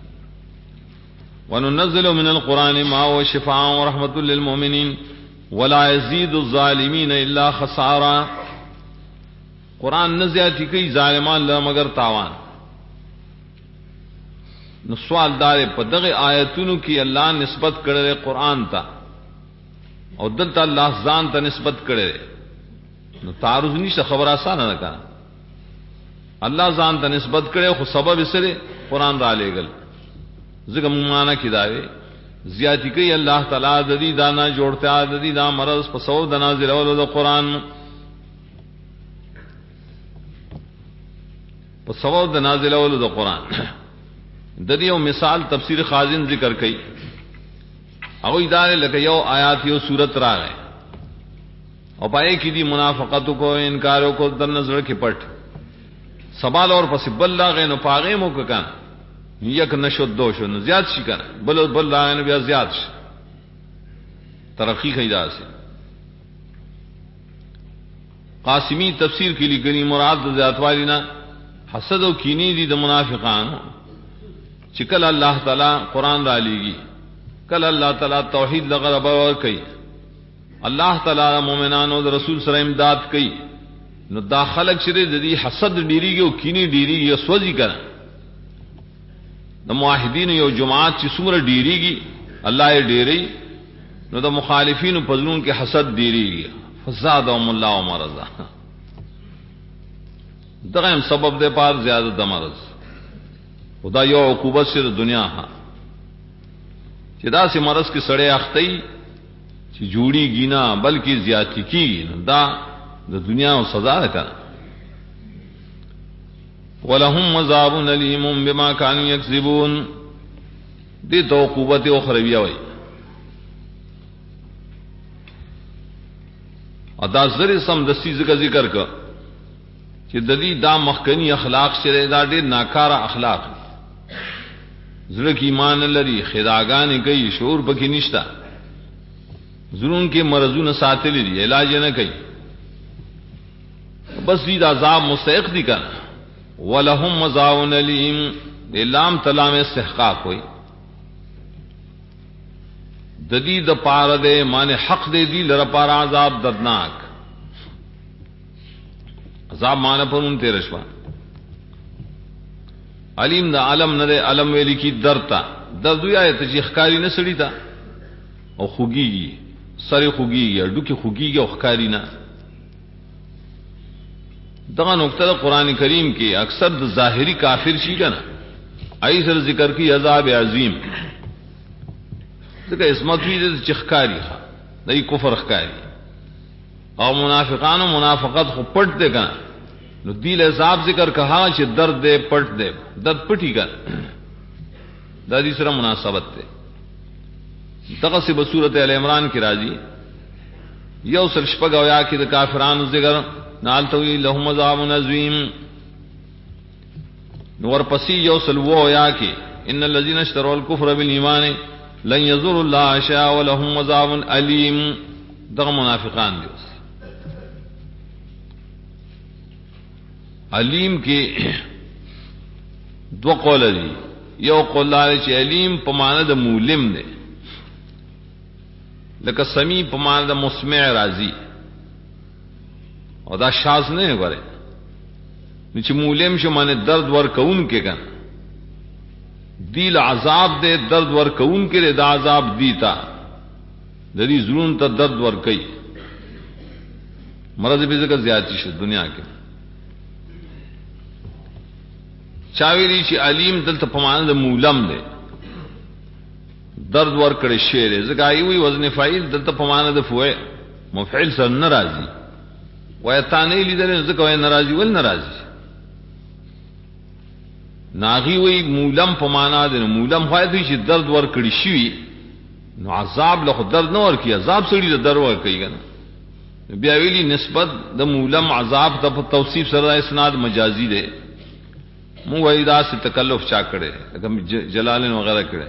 وننزل من القرآن ما هو شفاء ورحمة للمؤمنين ولا يزيد الظالمين الا خسارا قرآن نزیاتی کوي ظالمان له مگر تاوان نو سوال دار په دغه آیتونو کې الله نسبت کړي قرآن ته او دلته الله ځان ته نسبت کړي نو تعارض نشته خبر آسان نه کا الله ځان ته نسبت کړي خو سبب سره قرآن را لېګل زګم معنا کې دا وي زیاتی کوي الله تعالی د دې دانا جوړتا د دې دا مرز په سو د نازل اولو د قرآن په سو د نازل اولو د قرآن د دې یو مثال تفسیر خازن ذکر کړي او ادارے لکه یو آیات یو سورت راغی او پای کې دي منافقت کو انکار کو د نظر کې پټ سوال اور پس بل لاغې نو پاغې مو ککا یک نشو دو شو نو زیات شي کنه بل لاغې نو بیا زیات شي ترقی خیدا سے قاسمی تفسیر کې لیکلي مراد د زیاتوالی نه حسد او کینی دي د منافقانو چې کله الله تعالی قرآن را لېږي کله الله تعالی توحید لغرب اور کوي الله تعالی مومنانو د رسول سره امداد کوي نو دا خلق شری د دې حسد ډیریږي او کینی ډیریږي او سوځي کنه د موحدین یو جماعت چې څومره ډیریږي الله یې ډیری نو د مخالفینو په ځلون کې حسد ډیریږي فزادهم الله مرضا دغه هم سبب ده پار زیادت د مرض خدا یو عقوبت سره دنیا ها چې دا سي مرض کې سړې اختی چې جوړي گینا بلکې زیاتی کی دا د دنیا او سزا ده ولهم عذاب الیم بما كانوا یکذبون دې تو عقوبت اخروی وي ادا زری سم د سیزه ذکر کا چې د دې دا مخکنی اخلاق سره دا ډېر ناکاره اخلاق زړه کې ایمان لري خداګانې کوي شعور پکې نشتا زړون کې مرزونه ساتلې دي علاج نه کوي بس دې عذاب مستحق دي کنه ولهم عذاب الیم لام تلام استحقاق وي د دې د پاره ده معنی حق دې دي لره پاره عذاب دردناک عذاب معنی پرون تیر شوا علیم دا علم نه علم ویل کی درتا درد وی آیت چې ښکاری نه سړی تا او خوږیږي سره خوږیږي اډو کې خوږیږي او ښکاری نه دغه نقطه قرآن کریم کې اکثر د ظاهری کافر شي کنه ایسر ذکر کی عذاب عظیم ځکه اسمت وی د چخکاری دای کفر ښکاری او منافقانو منافقت خو پټ دے کنه نو دیل عذاب ذکر کہا چې درد دے پټ دے درد پټی کړه دا دې سره مناسبت ده دغه سی بصورت ال عمران کی راضی یو سل شپږ یا کې د کافرانو ذکر نالتوی لهم عذاب عظیم نور پسی یو سل و یا کې ان الذين اشتروا الكفر بالایمان لن يضروا الله شيئا ولهم عذاب الیم دغه منافقان دي علیم کې دو قول دي یو قول لري چې علیم په معنی د مولم دی لکه سمی په معنی د مسمع راضی او دا شاذ نه غره چې مولم شو معنی درد ور کون کې کن دیل عذاب دے درد ور کون کې دا عذاب دیتا د دې زړون ته درد ور کوي مرض به ذکر زیاتی شو دنیا کې چاویلی چې علیم دلته په معنا د مولم دی درد ور کړی شی دی ځکه ایوي وزن فاعل دلته په معنا د فوع مفعول سره ناراضي وای تانه لیدل ځکه وای ناراضي ول ناراضي ناغي وی مولم په معنا د مولم خو دې چې درد ور کړی شي نو عذاب له درد نه ور کی عذاب سړي د درد ور کوي کنه بیا ویلی نسبت د مولم عذاب ته په توصیف سره اسناد مجازي دی مو وای دا ست تکلف چا کړي لکه جلالین وغیرہ کړي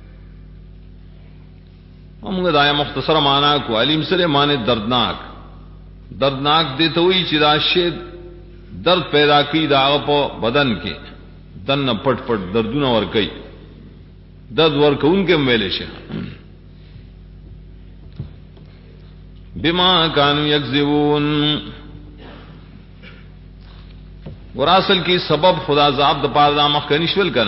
موږ دا مختصر معنا کو علیم سره معنی دردناک دي ته وی چې دا شی درد پیدا کی دا په بدن کې دن پټ پټ دردونه ور کوي درد ور کوونکې ویلې شه بما كانوا يكذبون وراسل کی سبب خدا عذاب د پاره مخ کنيشول کنه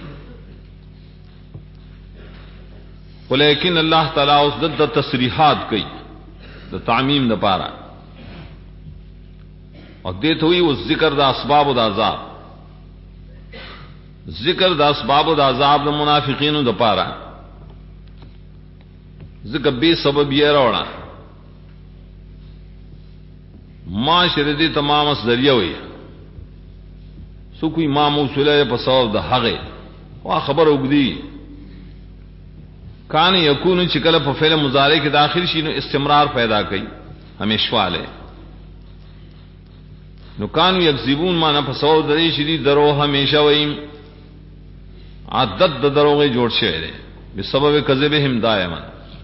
ولیکن الله تعالی اوس د تصریحات کوي د تعمیم د پاره او دې ته وی او ذکر د اسباب د عذاب ذکر د اسباب د عذاب د منافقینو د پاره ذکر به سبب یې راوړا ما شردی تمام ذریعہ وي سو کوئی ما موصله په سبب د هغه وا خبر وګدي کان یکون چې کله په فعل مضارع کې داخل شي نو استمرار پیدا کوي همیشواله نو کانو یکذبون معنا په سبب د دې شدي درو همیشه وي عادت د دروغه جوړ شوی دی په سبب کذبهم دائما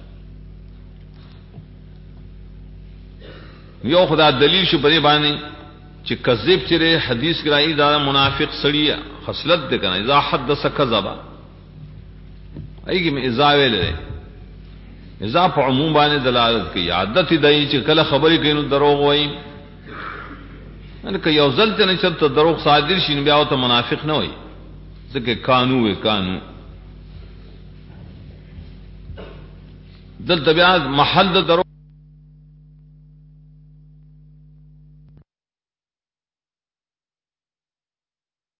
یو خدا دلیل شو پرې باندې چې کذب چره حدیث کرای دا منافق سړی خصلت ده کنه اذا حدث کذبا ایږي مې اذا ویل اذا په عموم باندې دلالت کوي عادت دی چې کله خبرې کوي نو دروغ وایي ان که یو ځل ته نه چرته دروغ صادر شي بیا او ته منافق نه وایي ځکه قانون دلته بیا محل د دروغ